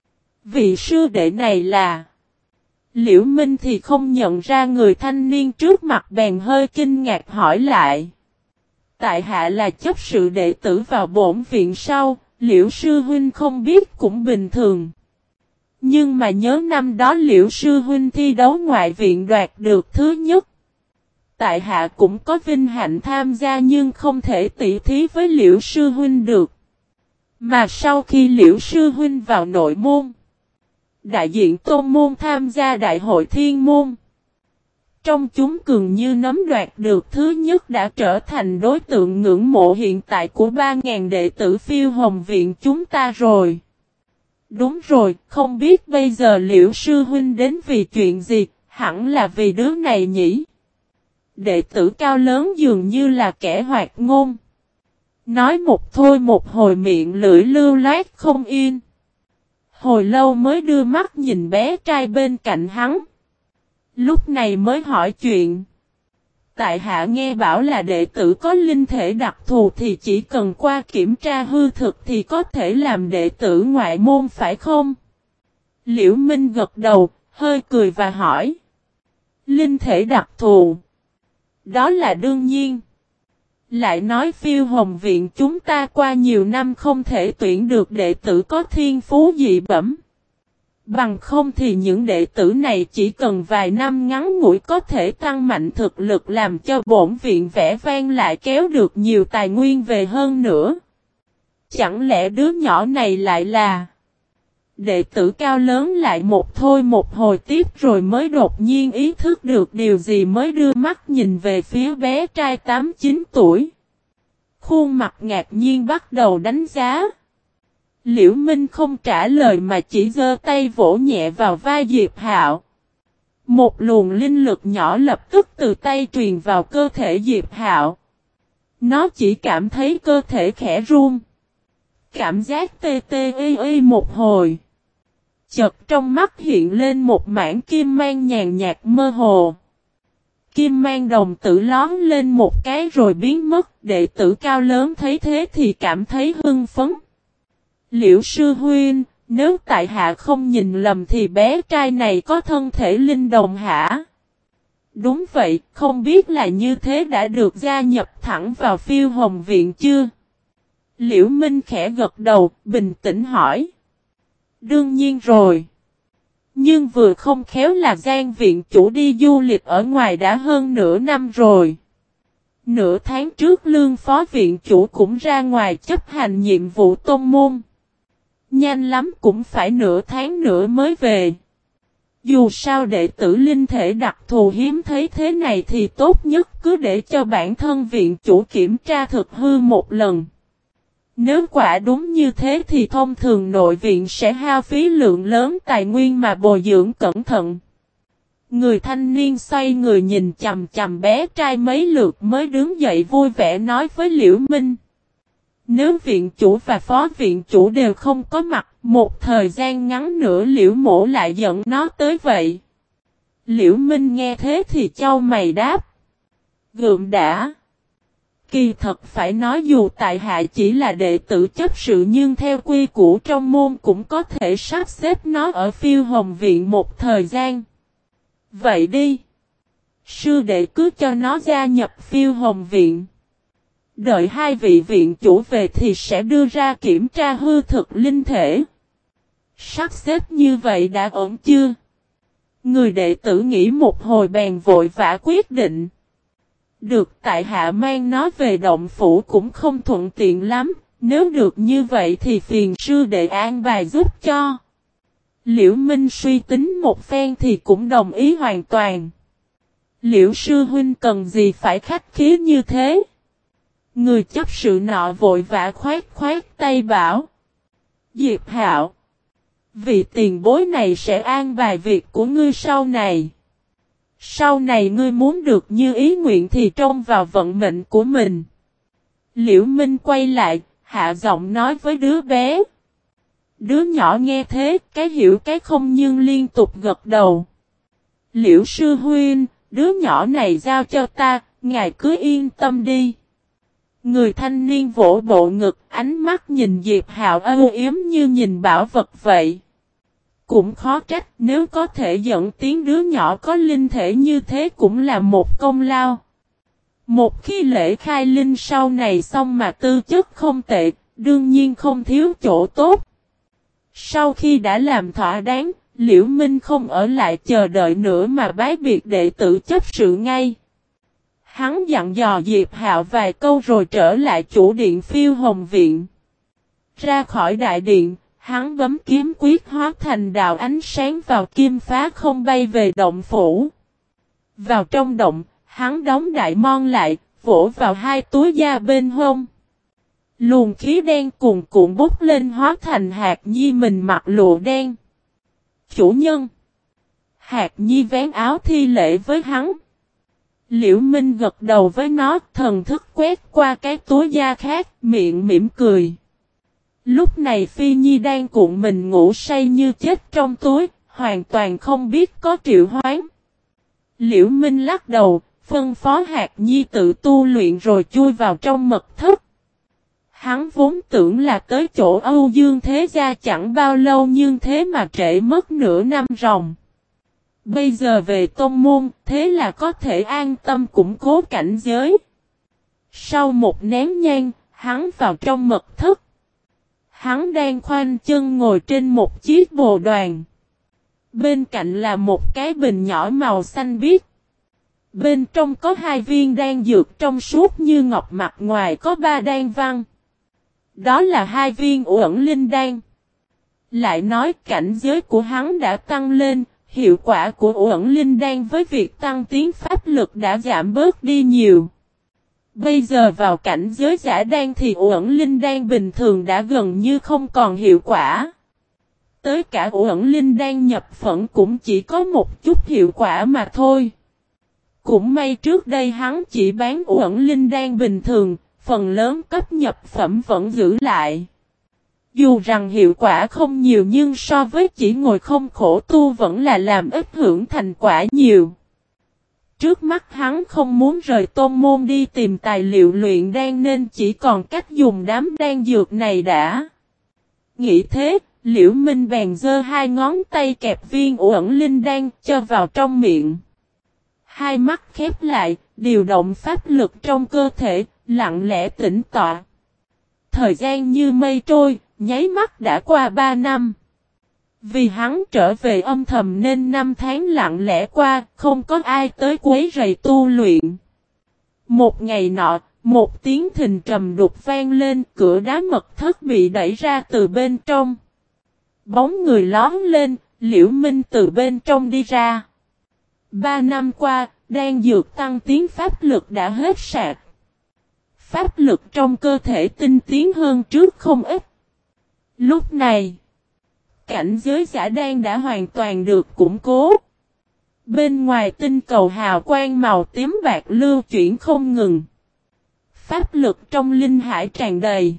Vị sư đệ này là... Liễu Minh thì không nhận ra người thanh niên trước mặt bèn hơi kinh ngạc hỏi lại. Tại hạ là chấp sự đệ tử vào bổn viện sau, Liễu sư huynh không biết cũng bình thường. Nhưng mà nhớ năm đó Liễu sư huynh thi đấu ngoại viện đoạt được thứ nhất. Tại hạ cũng có vinh hạnh tham gia nhưng không thể tỷ thí với Liễu sư huynh được. Mà sau khi Liễu sư huynh vào nội môn, đại diện tôn môn tham gia đại hội thiên môn. Trong chúng cường như nắm đoạt được thứ nhất đã trở thành đối tượng ngưỡng mộ hiện tại của 3.000 đệ tử Phiêu Hồng Viện chúng ta rồi. Đúng rồi, không biết bây giờ Liễu sư huynh đến vì chuyện gì, hẳn là vì đứa này nhỉ. Đệ tử cao lớn dường như là kẻ hoạt ngôn. Nói một thôi một hồi miệng lưỡi lưu loát không yên. Hồi lâu mới đưa mắt nhìn bé trai bên cạnh hắn. Lúc này mới hỏi chuyện. Tại hạ nghe bảo là đệ tử có linh thể đặc thù thì chỉ cần qua kiểm tra hư thực thì có thể làm đệ tử ngoại môn phải không? Liễu Minh gật đầu, hơi cười và hỏi. Linh thể đặc thù. Đó là đương nhiên. Lại nói Phiêu Hồng Viện chúng ta qua nhiều năm không thể tuyển được đệ tử có thiên phú dị bẩm. Bằng không thì những đệ tử này chỉ cần vài năm ngắn ngủi có thể tăng mạnh thực lực làm cho bổn viện vẻ vang lại kéo được nhiều tài nguyên về hơn nữa. Chẳng lẽ đứa nhỏ này lại là đệ tử cao lớn lại một thôi một hồi tiếp rồi mới đột nhiên ý thức được điều gì mới đưa mắt nhìn về phía bé trai 8-9 tuổi. Khuôn mặt ngạc nhiên bắt đầu đánh giá. Liễu Minh không trả lời mà chỉ giơ tay vỗ nhẹ vào vai Diệp Hạo. Một luồng linh lực nhỏ lập tức từ tay truyền vào cơ thể Diệp Hạo. Nó chỉ cảm thấy cơ thể khẽ run. Cảm giác tê tê y một hồi. Chợt trong mắt hiện lên một mảng kim mang nhàn nhạt mơ hồ. Kim mang đồng tử lón lên một cái rồi biến mất. Đệ tử cao lớn thấy thế thì cảm thấy hưng phấn. Liễu sư huynh, nếu tại hạ không nhìn lầm thì bé trai này có thân thể linh đồng hả? Đúng vậy, không biết là như thế đã được gia nhập thẳng vào Phiêu Hồng Viện chưa? Liễu Minh khẽ gật đầu, bình tĩnh hỏi. Đương nhiên rồi. Nhưng vừa không khéo là Giang viện chủ đi du lịch ở ngoài đã hơn nửa năm rồi. Nửa tháng trước Lương phó viện chủ cũng ra ngoài chấp hành nhiệm vụ tôn môn. Nhanh lắm cũng phải nửa tháng nữa mới về. Dù sao đệ tử linh thể đặc thù hiếm thấy thế này thì tốt nhất cứ để cho bản thân viện chủ kiểm tra thực hư một lần. Nếu quả đúng như thế thì thông thường nội viện sẽ hao phí lượng lớn tài nguyên mà bồi dưỡng cẩn thận. Người thanh niên xoay người nhìn chằm chằm bé trai mấy lượt mới đứng dậy vui vẻ nói với Liễu Minh. Nếu viện chủ và phó viện chủ đều không có mặt, một thời gian ngắn nữa Liễu mổ lại dẫn nó tới vậy. Liễu Minh nghe thế thì chau mày đáp. Gượng đã. Kỳ thật phải nói dù tại hạ chỉ là đệ tử chấp sự nhưng theo quy củ trong môn cũng có thể sắp xếp nó ở Phiêu Hồng Viện một thời gian. Vậy đi. Sư đệ cứ cho nó gia nhập Phiêu Hồng Viện. Đợi hai vị viện chủ về thì sẽ đưa ra kiểm tra hư thực linh thể. Sắp xếp như vậy đã ổn chưa? Người đệ tử nghĩ một hồi bèn vội vã quyết định. Được tại hạ mang nó về động phủ cũng không thuận tiện lắm. Nếu được như vậy thì phiền sư đệ an bài giúp cho. Liễu Minh suy tính một phen thì cũng đồng ý hoàn toàn. Liễu sư huynh cần gì phải khách khí như thế? Người chấp sự nọ vội vã khoát tay bảo. Diệp Hạo. Vị tiền bối này sẽ an bài việc của ngươi sau này. Sau này ngươi muốn được như ý nguyện thì trông vào vận mệnh của mình. Liễu Minh quay lại, hạ giọng nói với đứa bé. Đứa nhỏ nghe thế, cái hiểu cái không nhưng liên tục gật đầu. Liễu sư huynh, đứa nhỏ này giao cho ta, ngài cứ yên tâm đi. Người thanh niên vỗ bộ ngực, ánh mắt nhìn Diệp Hạo âu yếm như nhìn bảo vật vậy. Cũng khó trách nếu có thể dẫn tiếng đứa nhỏ có linh thể như thế cũng là một công lao. Một khi lễ khai linh sau này xong mà tư chất không tệ, đương nhiên không thiếu chỗ tốt. Sau khi đã làm thỏa đáng, Liễu Minh không ở lại chờ đợi nữa mà bái biệt đệ tử chấp sự ngay. Hắn dặn dò Diệp Hạo vài câu rồi trở lại chủ điện Phiêu Hồng Viện. Ra khỏi đại điện, hắn bấm kiếm quyết hóa thành đạo ánh sáng vào kim phá không bay về động phủ. Vào trong động, hắn đóng đại môn lại, vỗ vào hai túi da bên hông. Luồng khí đen cuồn cuộn bốc lên hóa thành Hạc Nhi mình mặc lụa đen. Chủ nhân. Hạc Nhi vén áo thi lễ với hắn. Liễu Minh gật đầu với nó, thần thức quét qua cái túi da khác, miệng mỉm cười. Lúc này Phi Nhi đang cuộn mình ngủ say như chết trong túi, hoàn toàn không biết có triệu hoán. Liễu Minh lắc đầu, phân phó Hạc Nhi tự tu luyện rồi chui vào trong mật thất. Hắn vốn tưởng là tới chỗ Âu Dương Thế Gia chẳng bao lâu nhưng thế mà trễ mất nửa năm ròng. Bây giờ về tôn môn, thế là có thể an tâm củng cố cảnh giới. Sau một nén nhang, hắn vào trong mật thất. Hắn đang khoanh chân ngồi trên một chiếc bồ đoàn. Bên cạnh là một cái bình nhỏ màu xanh biếc. Bên trong có 2 viên đan dược trong suốt như ngọc, mặt ngoài có 3 đan văn. Đó là 2 viên uẩn linh đan. Lại nói cảnh giới của hắn đã tăng lên, hiệu quả của uẩn linh đan với việc tăng tiến pháp lực đã giảm bớt đi nhiều. Bây giờ vào cảnh giới giả đan thì uẩn linh đan bình thường đã gần như không còn hiệu quả. Tới cả uẩn linh đan nhập phẫn cũng chỉ có một chút hiệu quả mà thôi. Cũng may trước đây hắn chỉ bán uẩn linh đan bình thường, phần lớn cấp nhập phẩm vẫn giữ lại. Dù rằng hiệu quả không nhiều nhưng so với chỉ ngồi không khổ tu vẫn là làm ít hưởng thành quả nhiều. Trước mắt hắn không muốn rời tôn môn đi tìm tài liệu luyện đan nên chỉ còn cách dùng đám đan dược này đã. Nghĩ thế, Liễu Minh bèn giơ 2 ngón tay kẹp viên uẩn linh đan cho vào trong miệng. 2 mắt khép lại, điều động pháp lực trong cơ thể, lặng lẽ tĩnh tọa. Thời gian như mây trôi, nháy mắt đã qua 3 năm. Vì hắn trở về âm thầm nên 5 tháng lặng lẽ qua, không có ai tới quấy rầy tu luyện. Một ngày nọ, một tiếng thình trầm đục vang lên, cửa đá mật thất bị đẩy ra từ bên trong. Bóng người lóm lên, Liễu Minh từ bên trong đi ra. 3 năm qua, đang dược tăng tiến pháp lực đã hết sạch. Pháp lực trong cơ thể tinh tiến hơn trước không ít. Lúc này, cảnh giới giả đan đã hoàn toàn được củng cố. Bên ngoài tinh cầu hào quang màu tím bạc lưu chuyển không ngừng. Pháp lực trong linh hải tràn đầy.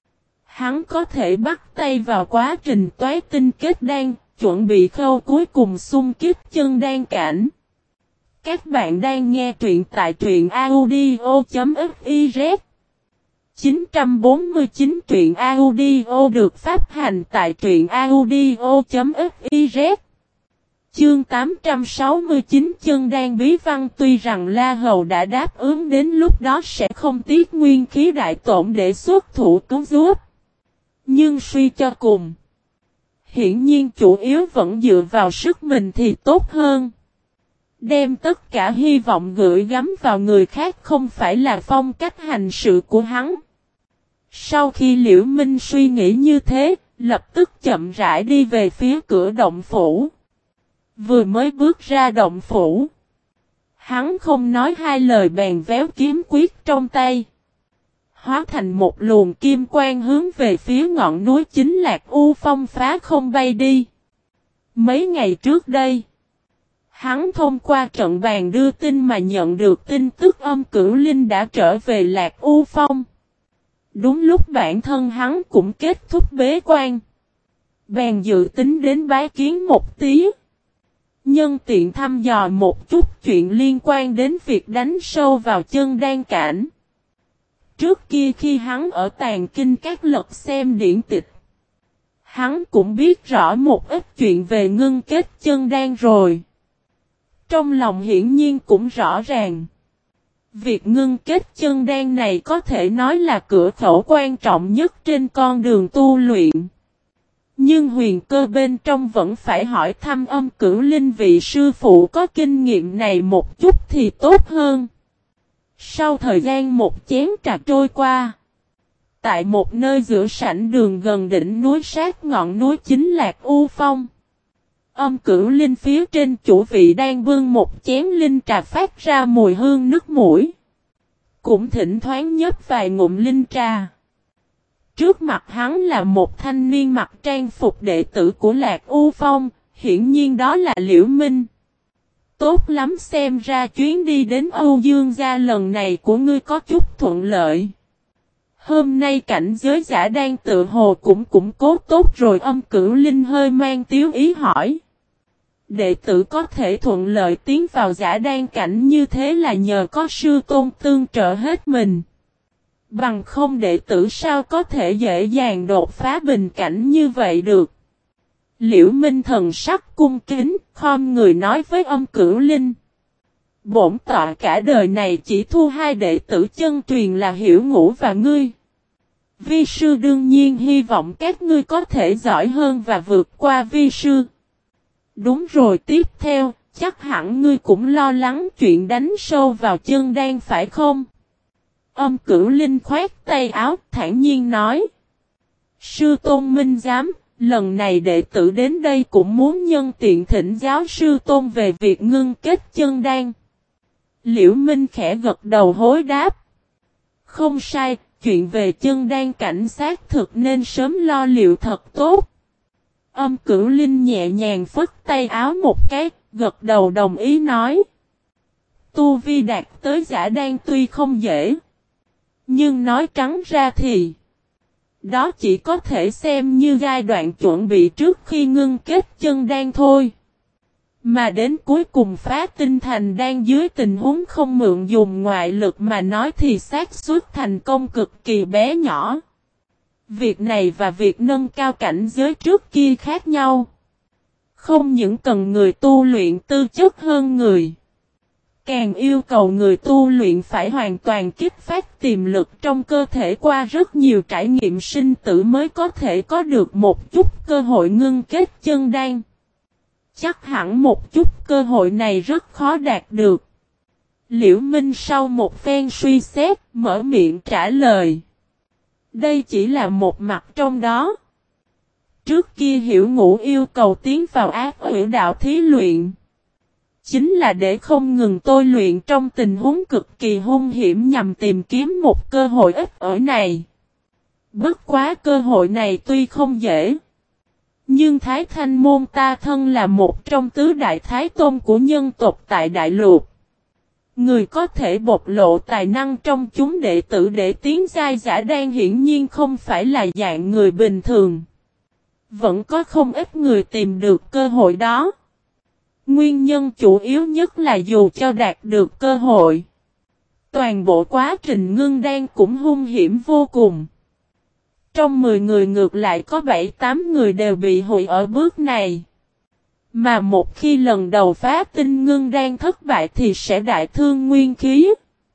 Hắn có thể bắt tay vào quá trình toái tinh kết đan, chuẩn bị khâu cuối cùng xung kích chân đan cảnh. Các bạn đang nghe truyện tại truyện audio.fiz 949 truyện audio được phát hành tại truyện audio.fiz. Chương 869 chân đan bí văn. Tuy rằng La Hầu đã đáp ứng đến lúc đó sẽ không tiếc nguyên khí đại tổn để xuất thủ cứu giúp. Nhưng suy cho cùng, hiển nhiên chủ yếu vẫn dựa vào sức mình thì tốt hơn. Đem tất cả hy vọng gửi gắm vào người khác không phải là phong cách hành sự của hắn. Sau khi Liễu Minh suy nghĩ như thế, lập tức chậm rãi đi về phía cửa động phủ. Vừa mới bước ra động phủ, hắn không nói hai lời bèn véo kiếm quyết trong tay. Hóa thành một luồng kim quang hướng về phía ngọn núi Chính Lạc U Phong phá không bay đi. Mấy ngày trước đây, hắn thông qua trận bàn đưa tin mà nhận được tin tức Âm Cửu Linh đã trở về Lạc U Phong. Đúng lúc bản thân hắn cũng kết thúc bế quan, bèn dự tính đến bái kiến một tí. Nhân tiện thăm dò một chút chuyện liên quan đến việc đánh sâu vào chân đan cảnh. Trước kia khi hắn ở Tàn Kinh Các lật xem điển tịch, hắn cũng biết rõ một ít chuyện về ngưng kết chân đan rồi. Trong lòng hiển nhiên cũng rõ ràng, việc ngưng kết chân đan này có thể nói là cửa khẩu quan trọng nhất trên con đường tu luyện. Nhưng huyền cơ bên trong vẫn phải hỏi thăm Âm Cửu Linh vị sư phụ có kinh nghiệm này một chút thì tốt hơn. Sau thời gian một chén trà trôi qua, tại một nơi giữa sảnh đường gần đỉnh núi sát ngọn núi Chính Lạc U Phong, Âm Cửu Linh phía trên chủ vị đang bưng một chén linh trà phát ra mùi hương nước mũi. Cũng thỉnh thoảng nhấp vài ngụm linh trà. Trước mặt hắn là một thanh niên mặc trang phục đệ tử của Lạc U Phong, hiển nhiên đó là Liễu Minh. Tốt lắm, xem ra chuyến đi đến Âu Dương gia lần này của ngươi có chút thuận lợi. Hôm nay cảnh giới giả đang tự hồ cũng củng cố tốt rồi. Âm Cửu Linh hơi mang tiếu ý hỏi. Đệ tử có thể thuận lợi tiến vào giả đan cảnh như thế là nhờ có sư tôn tương trợ hết mình. Bằng không đệ tử sao có thể dễ dàng đột phá bình cảnh như vậy được. Liễu Minh thần sắc cung kính, khom người nói với Âm Cửu Linh. Bổn tọa cả đời này chỉ thu hai đệ tử chân truyền là Hiểu Ngũ và ngươi. Vi sư đương nhiên hy vọng các ngươi có thể giỏi hơn và vượt qua vi sư. Đúng rồi, tiếp theo, chắc hẳn ngươi cũng lo lắng chuyện đánh sâu vào chân đan phải không? Âm Cửu Linh khoét tay áo, thản nhiên nói. Sư Tôn Minh Giám, lần này đệ tử đến đây cũng muốn nhân tiện thỉnh giáo sư Tôn về việc ngưng kết chân đan. Liễu Minh khẽ gật đầu hối đáp. Không sai, chuyện về chân đan cảnh sát thực nên sớm lo liệu thật tốt. Âm Cửu Linh nhẹ nhàng phất tay áo một cái, gật đầu đồng ý nói. Tu vi đạt tới giả đan tuy không dễ. Nhưng nói trắng ra thì đó chỉ có thể xem như giai đoạn chuẩn bị trước khi ngưng kết chân đan thôi. Mà đến cuối cùng phá tinh thành đan dưới tình huống không mượn dùng ngoại lực mà nói thì xác suất thành công cực kỳ bé nhỏ. Việc này và việc nâng cao cảnh giới trước kia khác nhau. Không những cần người tu luyện tư chất hơn người, càng yêu cầu người tu luyện phải hoàn toàn kích phát tiềm lực trong cơ thể qua rất nhiều trải nghiệm sinh tử mới có thể có được một chút cơ hội ngưng kết chân đan. Chắc hẳn một chút cơ hội này rất khó đạt được. Liễu Minh sau một phen suy xét, mở miệng trả lời. Đây chỉ là một mặt trong đó. Trước kia Hiểu Ngũ yêu cầu tiến vào ác ủy đạo thí luyện. Chính là để không ngừng tôi luyện trong tình huống cực kỳ hung hiểm nhằm tìm kiếm một cơ hội ít ỏi này. Bất quá cơ hội này tuy không dễ. Nhưng Thái Thanh Môn ta thân là một trong tứ đại thái tôn của nhân tộc tại Đại Lục. Người có thể bộc lộ tài năng trong chúng đệ tử để tiến giai giả đan hiển nhiên không phải là dạng người bình thường. Vẫn có không ít người tìm được cơ hội đó. Nguyên nhân chủ yếu nhất là dù cho đạt được cơ hội, toàn bộ quá trình ngưng đan cũng hung hiểm vô cùng. Trong 10 người ngược lại có 7-8 người đều bị hủy ở bước này. Mà một khi lần đầu phá tinh ngưng đan thất bại thì sẽ đại thương nguyên khí.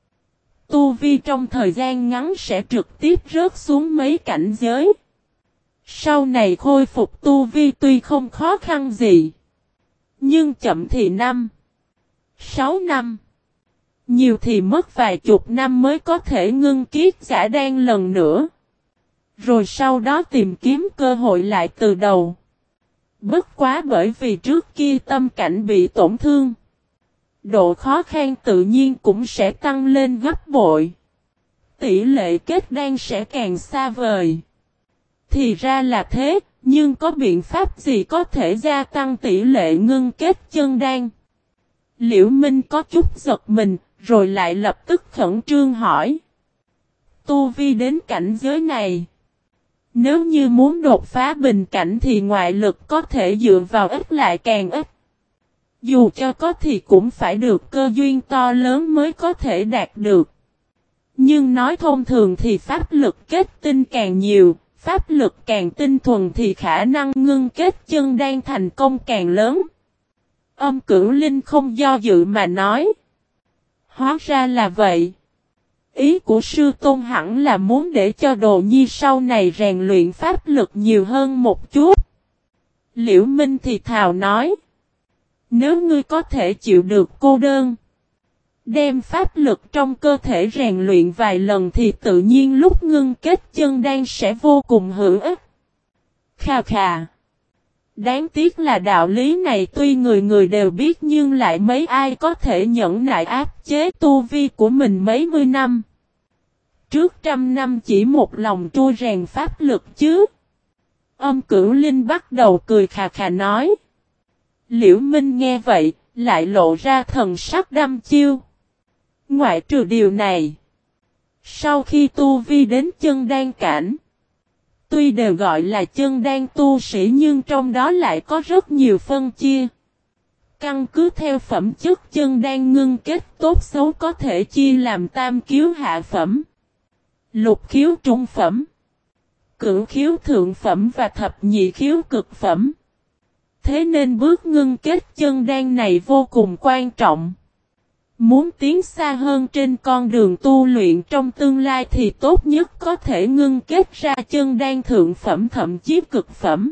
Tu vi trong thời gian ngắn sẽ trực tiếp rớt xuống mấy cảnh giới. Sau này khôi phục tu vi tuy không khó khăn gì, nhưng chậm thì 5-6 năm, nhiều thì mất vài chục năm mới có thể ngưng kiết giả đan lần nữa. Rồi sau đó tìm kiếm cơ hội lại từ đầu. Bất quá bởi vì trước kia tâm cảnh bị tổn thương, độ khó khăn tự nhiên cũng sẽ tăng lên gấp bội. Tỷ lệ kết đan sẽ càng xa vời. Thì ra là thế, nhưng có biện pháp gì có thể gia tăng tỷ lệ ngưng kết chân đan? Liễu Minh có chút giật mình, rồi lại lập tức khẩn trương hỏi. Tu vi đến cảnh giới này, nếu như muốn đột phá bình cảnh thì ngoại lực có thể dựa vào ít lại càng ít. Dù cho có thì cũng phải được cơ duyên to lớn mới có thể đạt được. Nhưng nói thông thường thì pháp lực kết tinh càng nhiều, pháp lực càng tinh thuần thì khả năng ngưng kết chân đan thành công càng lớn. Âm Cửu Linh không do dự mà nói. Hóa ra là vậy. Ý của sư tôn hẳn là muốn để cho đồ nhi sau này rèn luyện pháp lực nhiều hơn một chút. Liễu Minh thì thào nói. Nếu ngươi có thể chịu được cô đơn, đem pháp lực trong cơ thể rèn luyện vài lần thì tự nhiên lúc ngưng kết chân đan sẽ vô cùng hữu ích. Khà khà. Đáng tiếc là đạo lý này tuy người người đều biết nhưng lại mấy ai có thể nhẫn nại áp chế tu vi của mình mấy mươi năm. Trước 100 năm chỉ một lòng trui rèn pháp lực chứ. Âm Cửu Linh bắt đầu cười khà khà nói. Liễu Minh nghe vậy, lại lộ ra thần sắc đăm chiêu. Ngoại trừ điều này, sau khi tu vi đến chân đan cảnh, tuy đều gọi là chân đan tu sĩ nhưng trong đó lại có rất nhiều phân chia. Căn cứ theo phẩm chất chân đan ngưng kết tốt xấu có thể chia làm tam khiếu hạ phẩm, lục khiếu trung phẩm, cửu khiếu thượng phẩm và thập nhị khiếu cực phẩm. Thế nên bước ngưng kết chân đan này vô cùng quan trọng. Muốn tiến xa hơn trên con đường tu luyện trong tương lai thì tốt nhất có thể ngưng kết ra chân đan thượng phẩm thậm chí cực phẩm.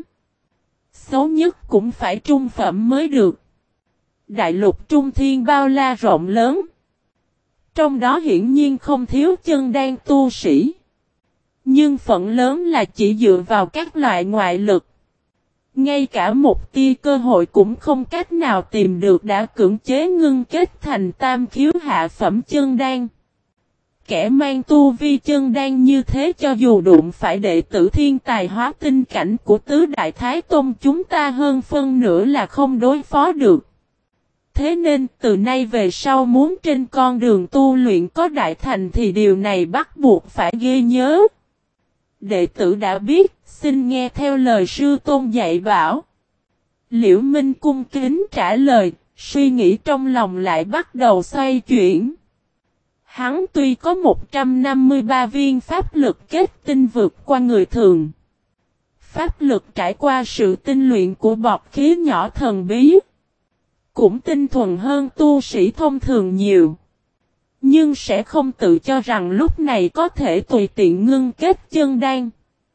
Xấu nhất cũng phải trung phẩm mới được. Đại lục Trung Thiên bao la rộng lớn. Trong đó hiển nhiên không thiếu chân đan tu sĩ. Nhưng phần lớn là chỉ dựa vào các loại ngoại lực. Ngay cả một tia cơ hội cũng không cách nào tìm được đã cưỡng chế ngưng kết thành tam khiếu hạ phẩm chân đan. Kẻ mang tu vi chân đan như thế cho dù đụng phải đệ tử thiên tài hóa tinh cảnh của tứ đại thái tôn chúng ta hơn phân nửa là không đối phó được. Thế nên từ nay về sau muốn trên con đường tu luyện có đại thành thì điều này bắt buộc phải ghi nhớ. Đệ tử đã biết, xin nghe theo lời sư tôn dạy bảo. Liễu Minh cung kính trả lời, suy nghĩ trong lòng lại bắt đầu xoay chuyển. Hắn tuy có 153 viên pháp lực kết tinh vượt qua người thường. Pháp lực trải qua sự tinh luyện của bọt khí nhỏ thần bí. Cũng tinh thuần hơn tu sĩ thông thường nhiều. Nhưng sẽ không tự cho rằng lúc này có thể tùy tiện ngưng kết chân đan.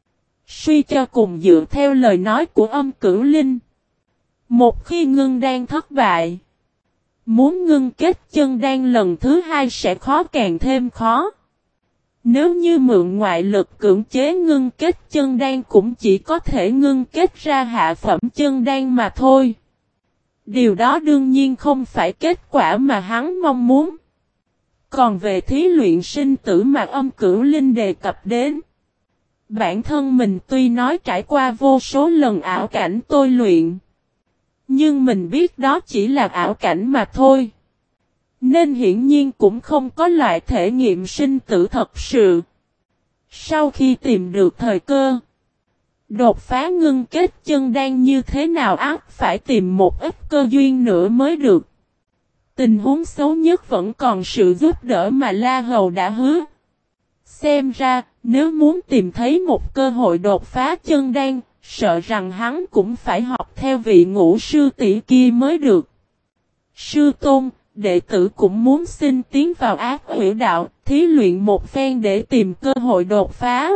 Suy cho cùng dựa theo lời nói của Âm Cửu Linh. Một khi ngưng đan thất bại, muốn ngưng kết chân đan lần thứ hai sẽ khó càng thêm khó. Nếu như mượn ngoại lực cưỡng chế ngưng kết chân đan cũng chỉ có thể ngưng kết ra hạ phẩm chân đan mà thôi. Điều đó đương nhiên không phải kết quả mà hắn mong muốn. Còn về thí luyện sinh tử mà Âm Cửu Linh đề cập đến. Bản thân mình tuy nói trải qua vô số lần ảo cảnh tôi luyện. Nhưng mình biết đó chỉ là ảo cảnh mà thôi. Nên hiển nhiên cũng không có loại thể nghiệm sinh tử thật sự. Sau khi tìm được thời cơ, đột phá ngưng kết chân đan như thế nào ác phải tìm một ít cơ duyên nữa mới được. Tình huống xấu nhất vẫn còn sự giúp đỡ mà La Hầu đã hứa. Xem ra, nếu muốn tìm thấy một cơ hội đột phá chân đan, sợ rằng hắn cũng phải học theo vị Ngũ sư tỷ kia mới được. Sư tôn, đệ tử cũng muốn xin tiến vào Ác Hủy đạo, thí luyện một phen để tìm cơ hội đột phá.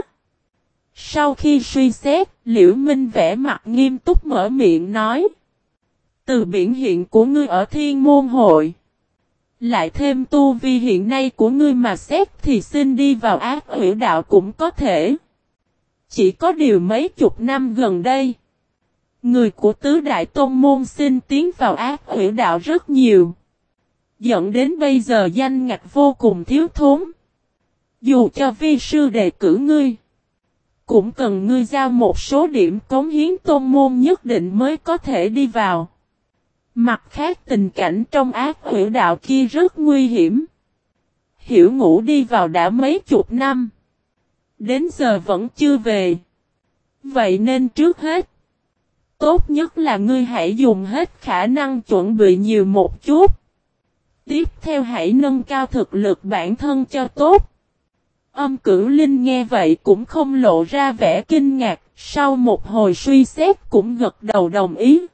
Sau khi suy xét, Liễu Minh vẻ mặt nghiêm túc mở miệng nói. Từ biển hiện của ngươi ở Thiên Môn Hội, lại thêm tu vi hiện nay của ngươi mà xét thì xin đi vào Ác Hủy đạo cũng có thể. Chỉ có điều mấy chục năm gần đây, người của tứ đại tôn môn xin tiến vào Ác Hủy đạo rất nhiều. Dẫn đến bây giờ danh ngạch vô cùng thiếu thốn. Dù cho vi sư đề cử ngươi, cũng cần ngươi giao một số điểm cống hiến tôn môn nhất định mới có thể đi vào. Mặt khác tình cảnh trong Ác Hủy đạo kia rất nguy hiểm. Hiểu Ngũ đi vào đã mấy chục năm. Đến giờ vẫn chưa về. Vậy nên trước hết, tốt nhất là ngươi hãy dùng hết khả năng chuẩn bị nhiều một chút. Tiếp theo hãy nâng cao thực lực bản thân cho tốt. Âm Cửu Linh nghe vậy cũng không lộ ra vẻ kinh ngạc, sau một hồi suy xét cũng gật đầu đồng ý.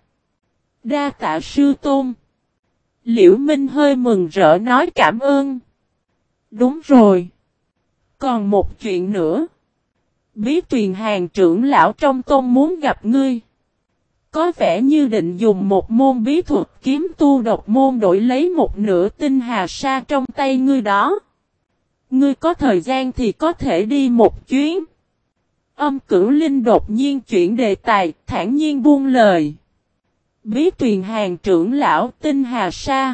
Đa tạ sư tôn. Liễu Minh hơi mừng rỡ nói cảm ơn. Đúng rồi. Còn một chuyện nữa. Bí Tuyền Hàng trưởng lão trong tôn muốn gặp ngươi. Có vẻ như định dùng một môn bí thuật kiếm tu độc môn đổi lấy một nửa tinh hà sa trong tay ngươi đó. Ngươi có thời gian thì có thể đi một chuyến. Âm Cửu Linh đột nhiên chuyển đề tài, thản nhiên buông lời. Bí Tuyền Hàng trưởng lão tinh hà sa.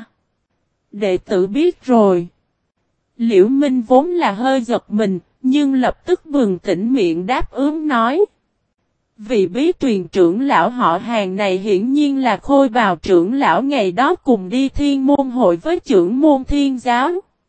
Đệ tử biết rồi. Liễu Minh vốn là hơi giật mình, nhưng lập tức bừng tỉnh miệng đáp ứng nói. Vị Bí Tuyền trưởng lão họ Hàng này hiển nhiên là Khôi Bào trưởng lão ngày đó cùng đi Thiên Môn Hội với trưởng môn Thiên Giáo.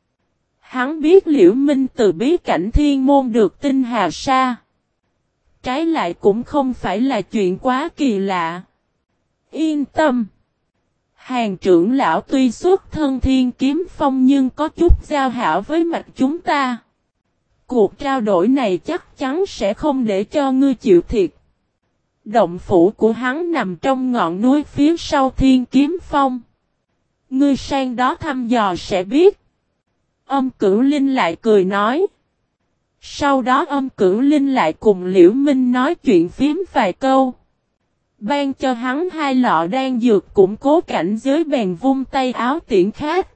Hắn biết Liễu Minh từ bí cảnh Thiên Môn được tinh hà sa. Trái lại cũng không phải là chuyện quá kỳ lạ. Yên tâm. Hàng trưởng lão tuy xuất thân Thiên Kiếm Phong nhưng có chút giao hảo với mạch chúng ta. Cuộc trao đổi này chắc chắn sẽ không để cho ngươi chịu thiệt. Động phủ của hắn nằm trong ngọn núi phía sau Thiên Kiếm Phong. Ngươi sang đó thăm dò sẽ biết. Âm Cửu Linh lại cười nói. Sau đó Âm Cửu Linh lại cùng Liễu Minh nói chuyện phím vài câu. Ban cho hắn 2 lọ đan dược củng cố cảnh giới, bèn vung tay áo tiễn khách.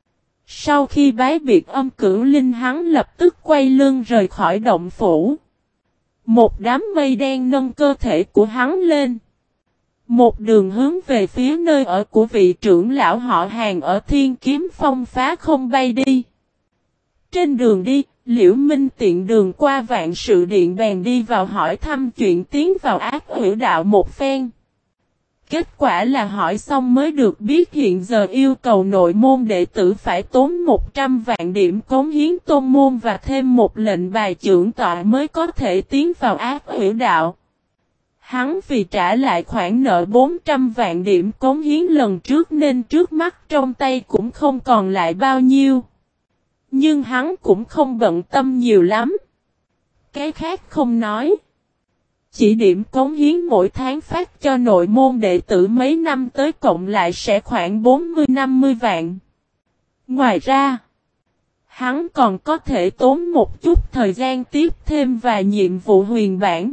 Sau khi bái biệt Âm Cửu Linh, hắn lập tức quay lưng rời khỏi động phủ. Một đám mây đen nâng cơ thể của hắn lên. Một đường hướng về phía nơi ở của vị trưởng lão họ Hàng ở Thiên Kiếm Phong phá không bay đi. Trên đường đi, Liễu Minh tiện đường qua Vạn Sự Điện bèn đi vào hỏi thăm chuyện tiến vào Ác Hữu Đạo một phen. Kết quả là hỏi xong mới được biết hiện giờ yêu cầu nội môn đệ tử phải tốn 100 vạn điểm cống hiến tôn môn và thêm một lệnh bài trưởng tọa mới có thể tiến vào Ác Hữu Đạo. Hắn vì trả lại khoản nợ 400 vạn điểm cống hiến lần trước nên trước mắt trong tay cũng không còn lại bao nhiêu. Nhưng hắn cũng không bận tâm nhiều lắm. Cái khác không nói. Chỉ điểm cống hiến mỗi tháng phát cho nội môn đệ tử mấy năm tới cộng lại sẽ khoảng 40-50 vạn. Ngoài ra, hắn còn có thể tốn một chút thời gian tiếp thêm vài nhiệm vụ huyền bản.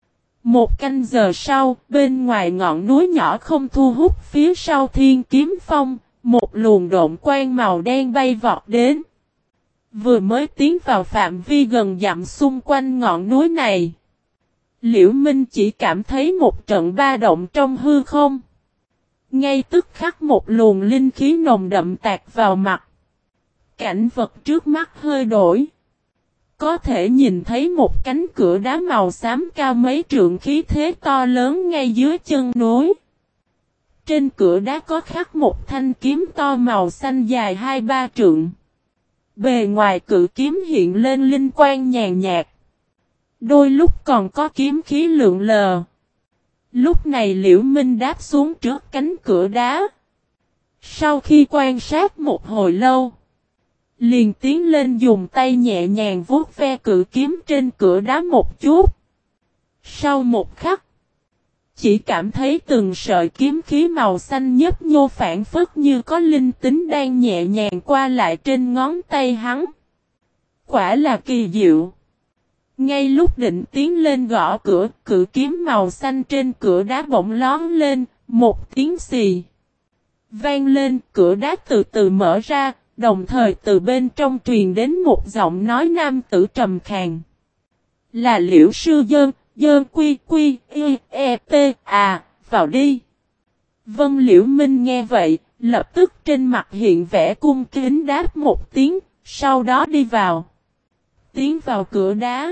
1 canh giờ sau, bên ngoài ngọn núi nhỏ không thu hút phía sau Thiên Kiếm Phong, một luồng độn quang màu đen bay vọt đến. Vừa mới tiến vào phạm vi gần dặm xung quanh ngọn núi này, Liễu Minh chỉ cảm thấy một trận ba động trong hư không. Ngay tức khắc một luồng linh khí nồng đậm tạt vào mặt. Cảnh vật trước mắt hơi đổi. Có thể nhìn thấy một cánh cửa đá màu xám cao mấy trượng, khí thế to lớn ngay dưới chân núi. Trên cửa đá có khắc một thanh kiếm to màu xanh dài 2-3 trượng. Bề ngoài cự kiếm hiện lên linh quang nhàn nhạt. Đôi lúc còn có kiếm khí lượn lờ. Lúc này Liễu Minh đáp xuống trước cánh cửa đá. Sau khi quan sát một hồi lâu, liền tiến lên dùng tay nhẹ nhàng vuốt ve cự kiếm trên cửa đá một chút. Sau một khắc, chỉ cảm thấy từng sợi kiếm khí màu xanh nhấp nhô phản phất như có linh tính đang nhẹ nhàng qua lại trên ngón tay hắn. Quả là kỳ diệu. Ngay lúc định tiến lên gõ cửa, cự kiếm màu xanh trên cửa đá bỗng lón lên, một tiếng xì vang lên, cửa đá từ từ mở ra, đồng thời từ bên trong truyền đến một giọng nói nam tử trầm khàn. Là Liễu sư Dơn, Dơn quy quy, e t, vào đi. Vân. Liễu Minh nghe vậy, lập tức trên mặt hiện vẻ cung kính đáp một tiếng, sau đó đi vào. Tiến vào cửa đá.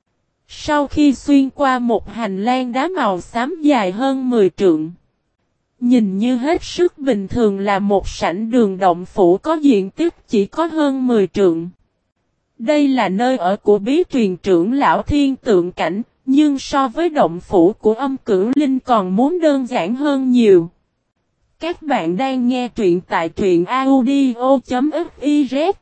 Sau khi xuyên qua một hành lang đá màu xám dài hơn 10 trượng, nhìn như hết sức bình thường là một sảnh đường động phủ có diện tích chỉ có hơn 10 trượng. Đây là nơi ở của bí truyền trưởng lão Thiên Tượng Cảnh, nhưng so với động phủ của Âm Cửu Linh còn muốn đơn giản hơn nhiều. Các bạn đang nghe truyện tại truyện audio.fiz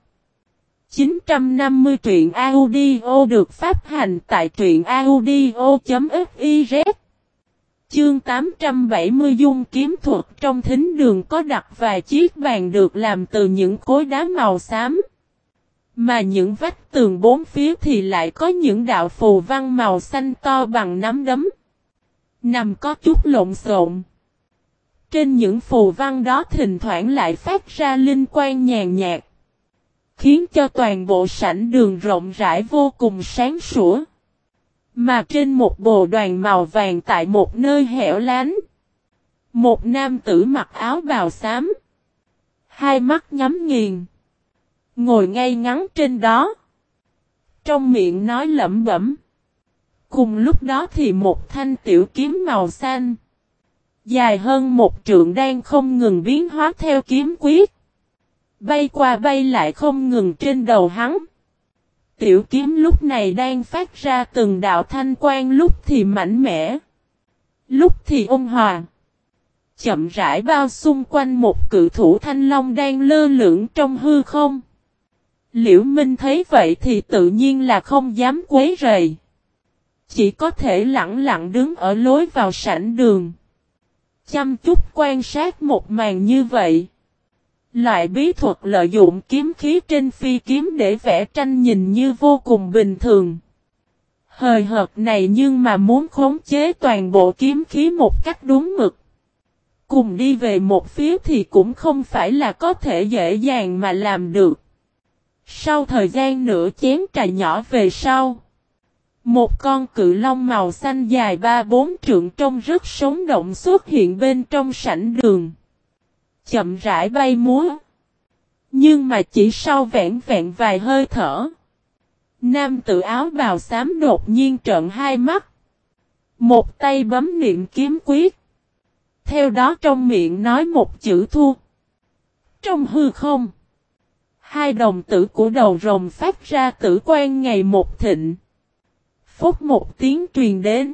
950 truyện audio được phát hành tại truyện audio.fiz. Chương 870 dung kiếm thuật. Trong thính đường có đặt vài chiếc bàn được làm từ những khối đá màu xám. Mà những vách tường bốn phía thì lại có những đạo phù văn màu xanh to bằng nắm đấm. Nằm có chút lộn xộn. Trên những phù văn đó thỉnh thoảng lại phát ra linh quang nhàn nhạt, khiến cho toàn bộ sảnh đường rộng rãi vô cùng sáng sủa. Mà trên một bồ đoàn màu vàng tại một nơi hẻo lánh, một nam tử mặc áo bào xám, hai mắt nhắm nghiền, ngồi ngay ngắn trên đó, trong miệng nói lẩm bẩm. Cùng lúc đó thì một thanh tiểu kiếm màu xanh, dài hơn 1 trượng đang không ngừng biến hóa theo kiếm quyết, bay qua bay lại không ngừng trên đầu hắn. Tiểu kiếm lúc này đang phát ra từng đạo thanh quang, lúc thì mạnh mẽ, lúc thì ôn hòa, chậm rãi bao xung quanh một cự thủ thanh long đang lơ lửng trong hư không. Liễu Minh thấy vậy thì tự nhiên là không dám quấy rầy. chỉ có thể lặng lặng đứng ở lối vào sảnh đường. Chăm chút quan sát một màn như vậy. Loại bí thuật lợi dụng kiếm khí trên phi kiếm để vẽ tranh nhìn như vô cùng bình thường. Hời hợt này nhưng mà muốn khống chế toàn bộ kiếm khí một cách đúng mực. Cùng đi về một phía thì cũng không phải là có thể dễ dàng mà làm được. Sau thời gian nửa chén trà nhỏ về sau. Một con cự long màu xanh dài 3-4 trượng trông rất sống động xuất hiện bên trong sảnh đường. Chậm rãi bay múa. Nhưng mà chỉ sau vẹn vẹn vài hơi thở. Nam tử áo bào xám đột nhiên trợn hai mắt. Một tay bấm niệm kiếm quyết. Theo đó trong miệng nói một chữ thua. Trong hư không. Hai đồng tử của đầu rồng phát ra tử quang ngày một thịnh. Phúc một tiếng truyền đến.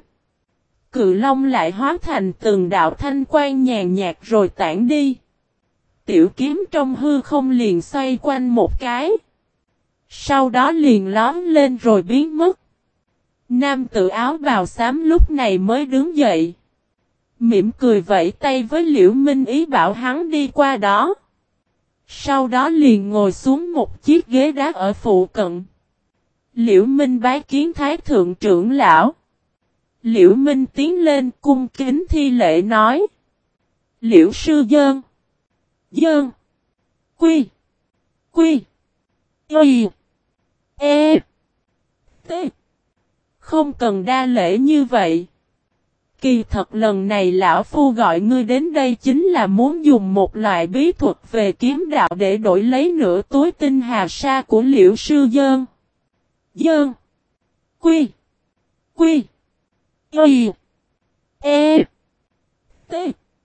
Cự long lại hóa thành từng đạo thanh quang nhàn nhạt rồi tản đi. Tiểu kiếm trong hư không liền xoay quanh một cái. Sau đó liền lóm lên rồi biến mất. Nam tử áo bào xám lúc này mới đứng dậy. Mỉm cười vẫy tay với Liễu Minh ý bảo hắn đi qua đó. Sau đó liền ngồi xuống một chiếc ghế đá ở phụ cận. Liễu Minh bái kiến Thái Thượng trưởng lão. Liễu Minh tiến lên cung kính thi lễ nói. Liễu sư dơn. Dơn. Quy. Quy. Y. E. T. Không cần đa lễ như vậy. Kỳ thật lần này lão phu gọi ngươi đến đây chính là muốn dùng một loại bí thuật về kiếm đạo để đổi lấy nửa túi tinh hà sa của Liễu sư dơn. Dơn. Quy. Quy. Y. E. T.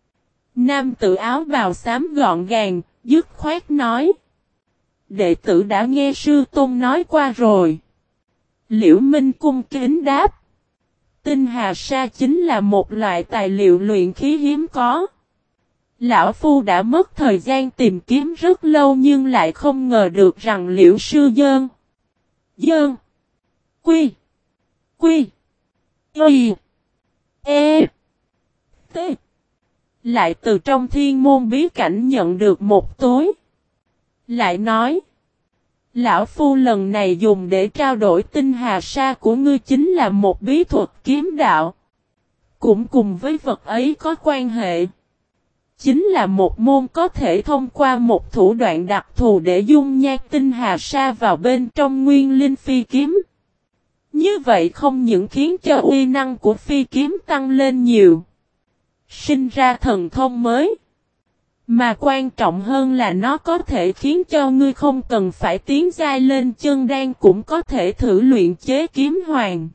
Nam tử áo bào xám gọn gàng, dứt khoát nói. Đệ tử đã nghe sư tôn nói qua rồi. Liễu Minh cung kính đáp. Tinh hà sa chính là một loại tài liệu luyện khí hiếm có. Lão phu đã mất thời gian tìm kiếm rất lâu nhưng lại không ngờ được rằng Liễu sư dơn. Dơn. Quy. Quy. Y. E. T. Lại từ trong thiên môn bí cảnh nhận được một túi. Lại nói. Lão phu lần này dùng để trao đổi tinh hà sa của ngươi chính là một bí thuật kiếm đạo. Cũng cùng với vật ấy có quan hệ. Chính là một môn có thể thông qua một thủ đoạn đặc thù để dung nhát tinh hà sa vào bên trong nguyên linh phi kiếm. Như vậy không những khiến cho uy năng của phi kiếm tăng lên nhiều. Sinh ra thần thông mới. Mà quan trọng hơn là nó có thể khiến cho ngươi không cần phải tiến giai lên chân đan cũng có thể thử luyện chế kiếm hoàng.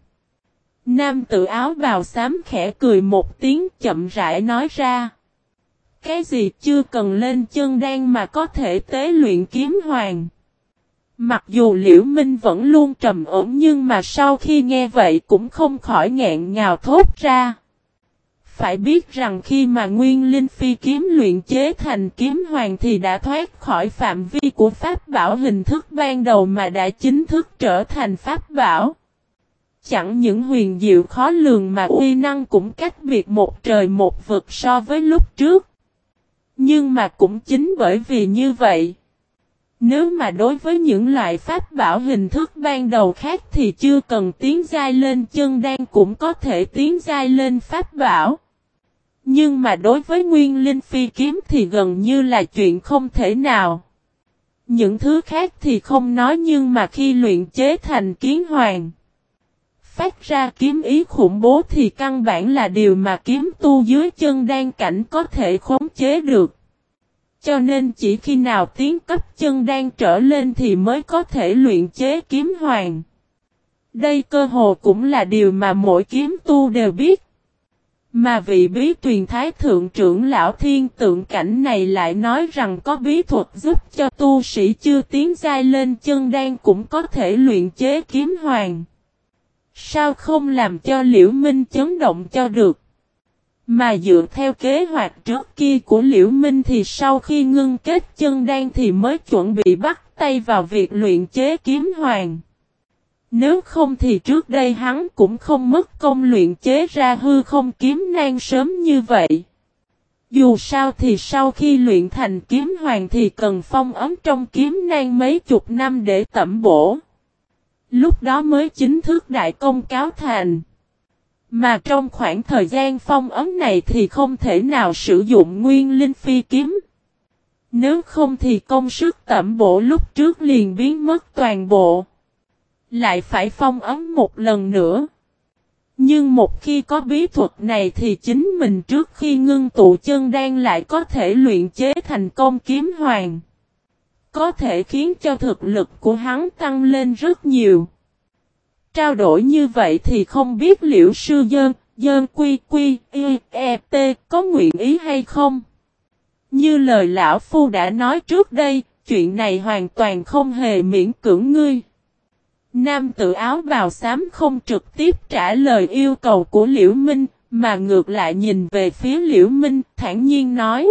Nam tử áo bào xám khẽ cười một tiếng chậm rãi nói ra. Cái gì chưa cần lên chân đan mà có thể tế luyện kiếm hoàng. Mặc dù Liễu Minh vẫn luôn trầm ổn nhưng mà sau khi nghe vậy cũng không khỏi nghẹn ngào thốt ra. Phải biết rằng khi mà nguyên linh phi kiếm luyện chế thành kiếm hoàng thì đã thoát khỏi phạm vi của pháp bảo hình thức ban đầu mà đã chính thức trở thành pháp bảo. Chẳng những huyền diệu khó lường mà uy năng cũng cách biệt một trời một vực so với lúc trước. Nhưng mà cũng chính bởi vì như vậy. Nếu mà đối với những loại pháp bảo hình thức ban đầu khác thì chưa cần tiến giai lên chân đan cũng có thể tiến giai lên pháp bảo. Nhưng mà đối với nguyên linh phi kiếm thì gần như là chuyện không thể nào. Những thứ khác thì không nói nhưng mà khi luyện chế thành kiếm hoàng, phát ra kiếm ý khủng bố thì căn bản là điều mà kiếm tu dưới chân đan cảnh có thể khống chế được. Cho nên chỉ khi nào tiến cấp chân đan trở lên thì mới có thể luyện chế kiếm hoàng. Đây cơ hồ cũng là điều mà mỗi kiếm tu đều biết. Mà vị bí truyền thái thượng trưởng lão thiên tượng cảnh này lại nói rằng có bí thuật giúp cho tu sĩ chưa tiến giai lên chân đan cũng có thể luyện chế kiếm hoàng. Sao không làm cho Liễu Minh chấn động cho được? Mà dựa theo kế hoạch trước kia của Liễu Minh thì sau khi ngưng kết chân đan thì mới chuẩn bị bắt tay vào việc luyện chế kiếm hoàng. Nếu không thì trước đây hắn cũng không mất công luyện chế ra hư không kiếm nan sớm như vậy. Dù sao thì sau khi luyện thành kiếm hoàng thì cần phong ấn trong kiếm nan mấy chục năm để tẩm bổ. Lúc đó mới chính thức đại công cáo thành. Mà trong khoảng thời gian phong ấn này thì không thể nào sử dụng nguyên linh phi kiếm. Nếu không thì công sức tẩm bổ lúc trước liền biến mất toàn bộ. Lại phải phong ấn một lần nữa. Nhưng một khi có bí thuật này thì chính mình trước khi ngưng tụ chân đan lại có thể luyện chế thành công kiếm hoàng. Có thể khiến cho thực lực của hắn tăng lên rất nhiều. Trao đổi như vậy thì không biết Liễu sư dơn quy quy e t có nguyện ý hay không? Như lời lão phu đã nói trước đây, chuyện này hoàn toàn không hề miễn cưỡng ngươi. Nam tử áo bào xám không trực tiếp trả lời yêu cầu của Liễu Minh, mà ngược lại nhìn về phía Liễu Minh, thản nhiên nói.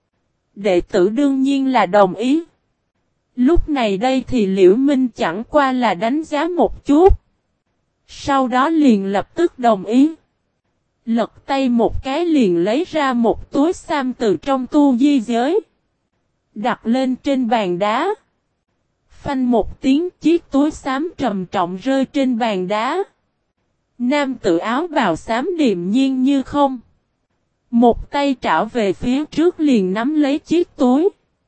Đệ tử đương nhiên là đồng ý. Lúc này đây thì Liễu Minh chẳng qua là đánh giá một chút. Sau đó liền lập tức đồng ý. Lật tay một cái liền lấy ra một túi xăm từ trong tu di giới. Đặt lên trên bàn đá. Phanh một tiếng chiếc túi xám trầm trọng rơi trên bàn đá. Nam tử áo bào xám điềm nhiên như không. Một tay trảo về phía trước liền nắm lấy chiếc túi.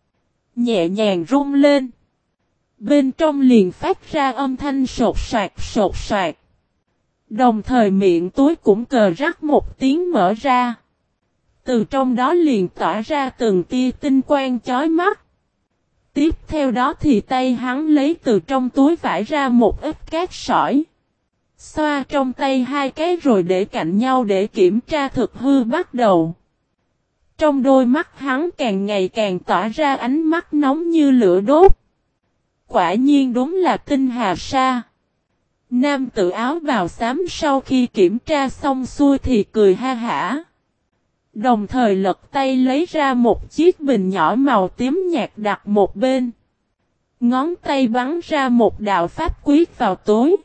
Nhẹ nhàng rung lên. Bên trong liền phát ra âm thanh sột soạt. Đồng thời miệng túi cũng cờ rắc một tiếng mở ra. Từ trong đó liền tỏa ra từng tia tinh quang chói mắt. Tiếp theo đó thì tay hắn lấy từ trong túi vải ra một ít cát sỏi. Xoa trong tay hai cái rồi để cạnh nhau để kiểm tra thực hư bắt đầu. Trong đôi mắt hắn càng ngày càng tỏa ra ánh mắt nóng như lửa đốt. Quả nhiên đúng là tinh hà sa. Nam tử áo bào xám sau khi kiểm tra xong xuôi thì cười ha hả. Đồng thời lật tay lấy ra một chiếc bình nhỏ màu tím nhạt đặt một bên. Ngón tay bắn ra một đạo pháp quyết vào túi.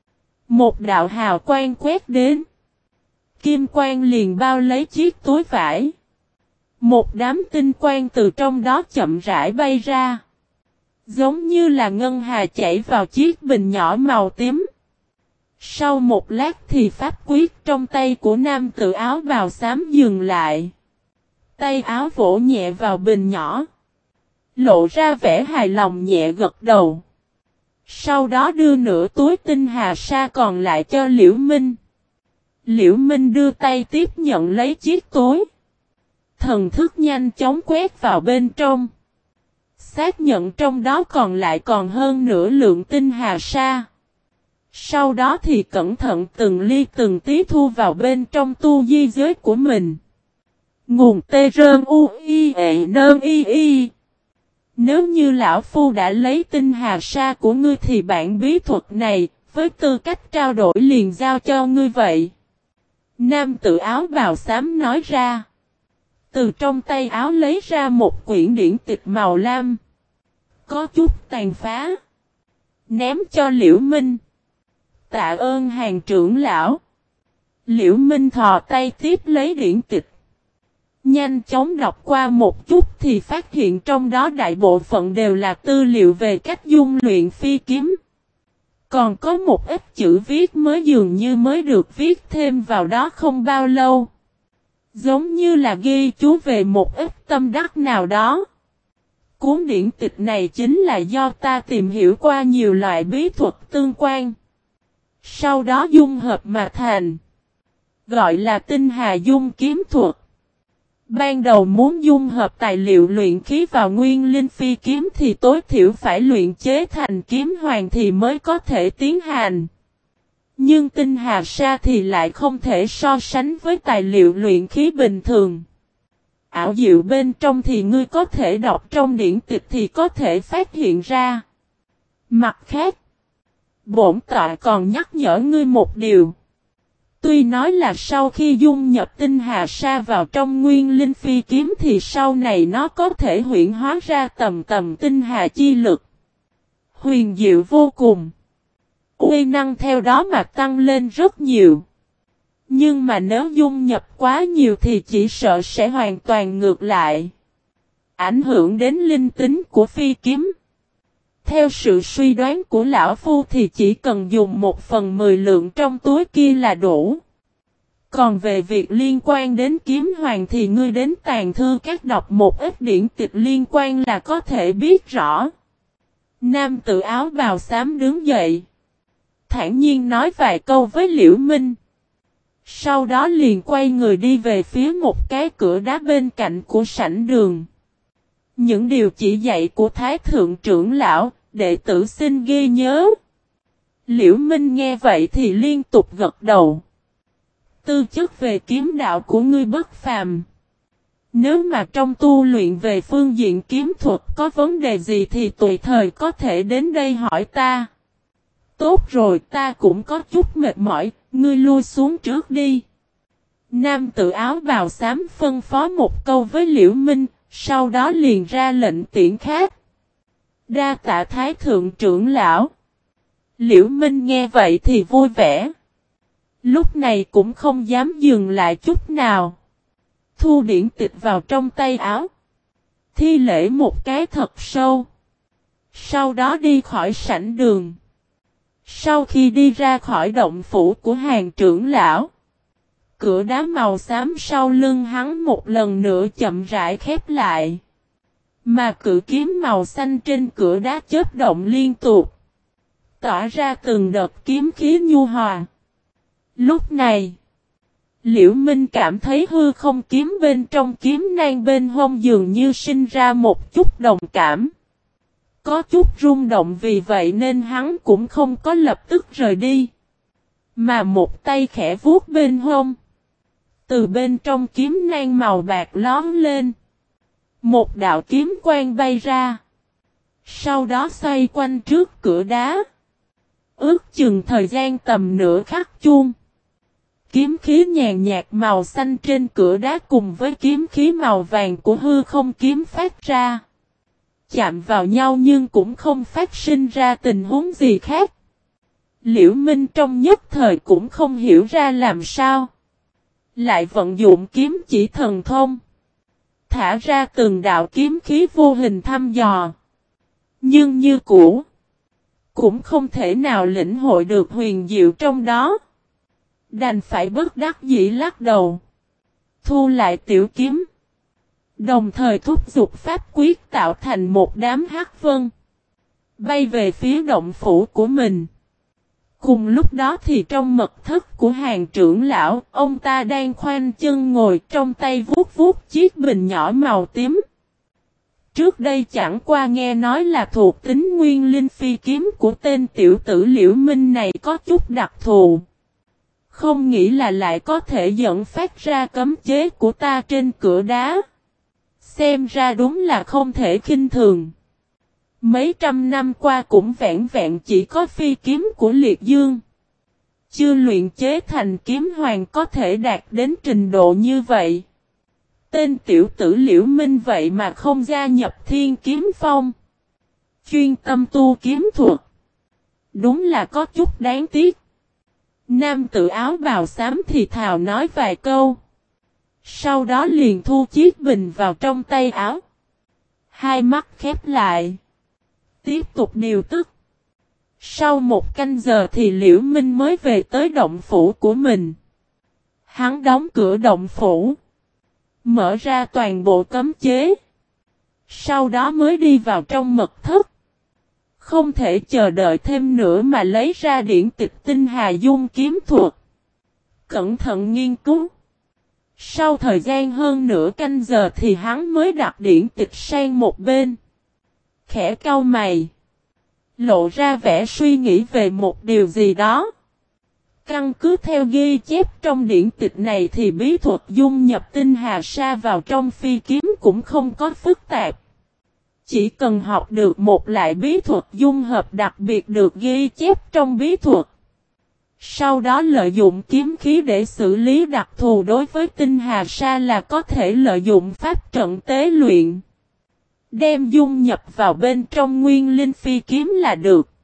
Một đạo hào quang quét đến. Kim quang liền bao lấy chiếc túi vải. Một đám tinh quang từ trong đó chậm rãi bay ra. Giống như là ngân hà chảy vào chiếc bình nhỏ màu tím. Sau một lát thì pháp quyết trong tay của nam tử áo bào xám dừng lại. Tay áo vỗ nhẹ vào bình nhỏ. Lộ ra vẻ hài lòng nhẹ gật đầu. Sau đó đưa nửa túi tinh hà sa còn lại cho Liễu Minh. Liễu Minh đưa tay tiếp nhận lấy chiếc túi. Thần thức nhanh chóng quét vào bên trong. Xác nhận trong đó còn lại còn hơn nửa lượng tinh hà sa. Sau đó thì cẩn thận từng ly từng tí thu vào bên trong tu di giới của mình. Nguồn tê rơn u i e nơn i i. Nếu như lão phu đã lấy tinh hà sa của ngươi thì bản bí thuật này, với tư cách trao đổi liền giao cho ngươi vậy. Nam tử áo bào xám nói ra. Từ trong tay áo lấy ra một quyển điển tịch màu lam. Có chút tàn phá. Ném cho Liễu Minh. Tạ ơn hàng trưởng lão. Liễu Minh thò tay tiếp lấy điển tịch. Nhanh chóng đọc qua một chút thì phát hiện trong đó đại bộ phận đều là tư liệu về cách dung luyện phi kiếm. Còn có một ít chữ viết mới dường như mới được viết thêm vào đó không bao lâu. Giống như là ghi chú về một ít tâm đắc nào đó. Cuốn điển tịch này chính là do ta tìm hiểu qua nhiều loại bí thuật tương quan. Sau đó dung hợp mà thành. Gọi là tinh hà dung kiếm thuật. Ban đầu muốn dung hợp tài liệu luyện khí vào nguyên linh phi kiếm thì tối thiểu phải luyện chế thành kiếm hoàng thì mới có thể tiến hành. Nhưng tinh hà sa thì lại không thể so sánh với tài liệu luyện khí bình thường. Ảo diệu bên trong thì ngươi có thể đọc trong điển tịch thì có thể phát hiện ra. Mặt khác, bổn tọa còn nhắc nhở ngươi một điều. Tuy nói là sau khi dung nhập tinh hà sa vào trong nguyên linh phi kiếm thì sau này nó có thể huyễn hóa ra tầm tinh hà chi lực. Huyền diệu vô cùng. uy năng theo đó mà tăng lên rất nhiều. Nhưng mà nếu dung nhập quá nhiều thì chỉ sợ sẽ hoàn toàn ngược lại. Ảnh hưởng đến linh tính của phi kiếm. Theo sự suy đoán của lão phu thì chỉ cần dùng 1/10 lượng trong túi kia là đủ. Còn về việc liên quan đến kiếm hoàng thì ngươi đến tàng thư các đọc một ít điển tịch liên quan là có thể biết rõ. Nam tử áo bào xám đứng dậy. Thản nhiên nói vài câu với Liễu Minh. Sau đó liền quay người đi về phía một cái cửa đá bên cạnh của sảnh đường. Những điều chỉ dạy của Thái Thượng trưởng lão, đệ tử xin ghi nhớ. Liễu Minh nghe vậy thì liên tục gật đầu. Tư chất về kiếm đạo của ngươi bất phàm. Nếu mà trong tu luyện về phương diện kiếm thuật có vấn đề gì thì tùy thời có thể đến đây hỏi ta. Tốt rồi, ta cũng có chút mệt mỏi, ngươi lui xuống trước đi. Nam tử áo bào xám phân phó một câu với Liễu Minh, sau đó liền ra lệnh tiễn khác. Đa tạ Thái Thượng trưởng lão. Liễu Minh nghe vậy thì vui vẻ. Lúc này cũng không dám dừng lại chút nào. Thu điển tịch vào trong tay áo. Thi lễ một cái thật sâu. Sau đó đi khỏi sảnh đường. Sau khi đi ra khỏi động phủ của hàng trưởng lão, cửa đá màu xám sau lưng hắn một lần nữa chậm rãi khép lại. Mà cự kiếm màu xanh trên cửa đá chớp động liên tục, tỏa ra từng đợt kiếm khí nhu hòa. Lúc này, Liễu Minh cảm thấy hư không kiếm bên trong kiếm nang bên hông dường như sinh ra một chút đồng cảm. Có chút rung động, vì vậy nên hắn cũng không có lập tức rời đi. Mà một tay khẽ vuốt bên hông. Từ bên trong kiếm nang màu bạc lóm lên. Một đạo kiếm quang bay ra. Sau đó xoay quanh trước cửa đá. Ước chừng thời gian tầm nửa khắc chuông. Kiếm khí nhàn nhạt màu xanh trên cửa đá cùng với kiếm khí màu vàng của hư không kiếm phát ra. Chạm vào nhau nhưng cũng không phát sinh ra tình huống gì khác. Liễu Minh trong nhất thời cũng không hiểu ra làm sao. Lại vận dụng kiếm chỉ thần thông. Thả ra từng đạo kiếm khí vô hình thăm dò. Nhưng như cũ, cũng không thể nào lĩnh hội được huyền diệu trong đó. Đành phải bất đắc dĩ lắc đầu. Thu lại tiểu kiếm. Đồng thời thúc giục pháp quyết tạo thành một đám hắc vân. Bay về phía động phủ của mình. Cùng lúc đó thì trong mật thất của hàng trưởng lão, ông ta đang khoanh chân ngồi trong tay vuốt vuốt chiếc bình nhỏ màu tím. Trước đây chẳng qua nghe nói là thuộc tính nguyên linh phi kiếm của tên tiểu tử Liễu Minh này có chút đặc thù. Không nghĩ là lại có thể dẫn phát ra cấm chế của ta trên cửa đá. Xem ra đúng là không thể khinh thường. Mấy trăm năm qua cũng vẹn vẹn chỉ có phi kiếm của Liệt Dương. Chưa luyện chế thành kiếm hoàng có thể đạt đến trình độ như vậy. Tên tiểu tử Liễu Minh vậy mà không gia nhập Thiên Kiếm Phong. Chuyên tâm tu kiếm thuật. Đúng là có chút đáng tiếc. Nam tử áo bào xám thì thào nói vài câu. Sau đó liền thu chiếc bình vào trong tay áo. Hai mắt khép lại. Tiếp tục điều tức. Sau một canh giờ thì Liễu Minh mới về tới động phủ của mình. Hắn đóng cửa động phủ. Mở ra toàn bộ cấm chế. Sau đó mới đi vào trong mật thất. Không thể chờ đợi thêm nữa mà lấy ra điển tịch Tinh Hà Dung kiếm thuật. Cẩn thận nghiên cứu. Sau thời gian hơn nửa canh giờ thì hắn mới đặt điển tịch sang một bên. Khẽ cau mày. Lộ ra vẻ suy nghĩ về một điều gì đó. Căn cứ theo ghi chép trong điển tịch này thì bí thuật dung nhập tinh hà sa vào trong phi kiếm cũng không có phức tạp. Chỉ cần học được một loại bí thuật dung hợp đặc biệt được ghi chép trong bí thuật. Sau đó lợi dụng kiếm khí để xử lý đặc thù đối với tinh hà sa là có thể lợi dụng pháp trận tế luyện. Đem dung nhập vào bên trong nguyên linh phi kiếm là được.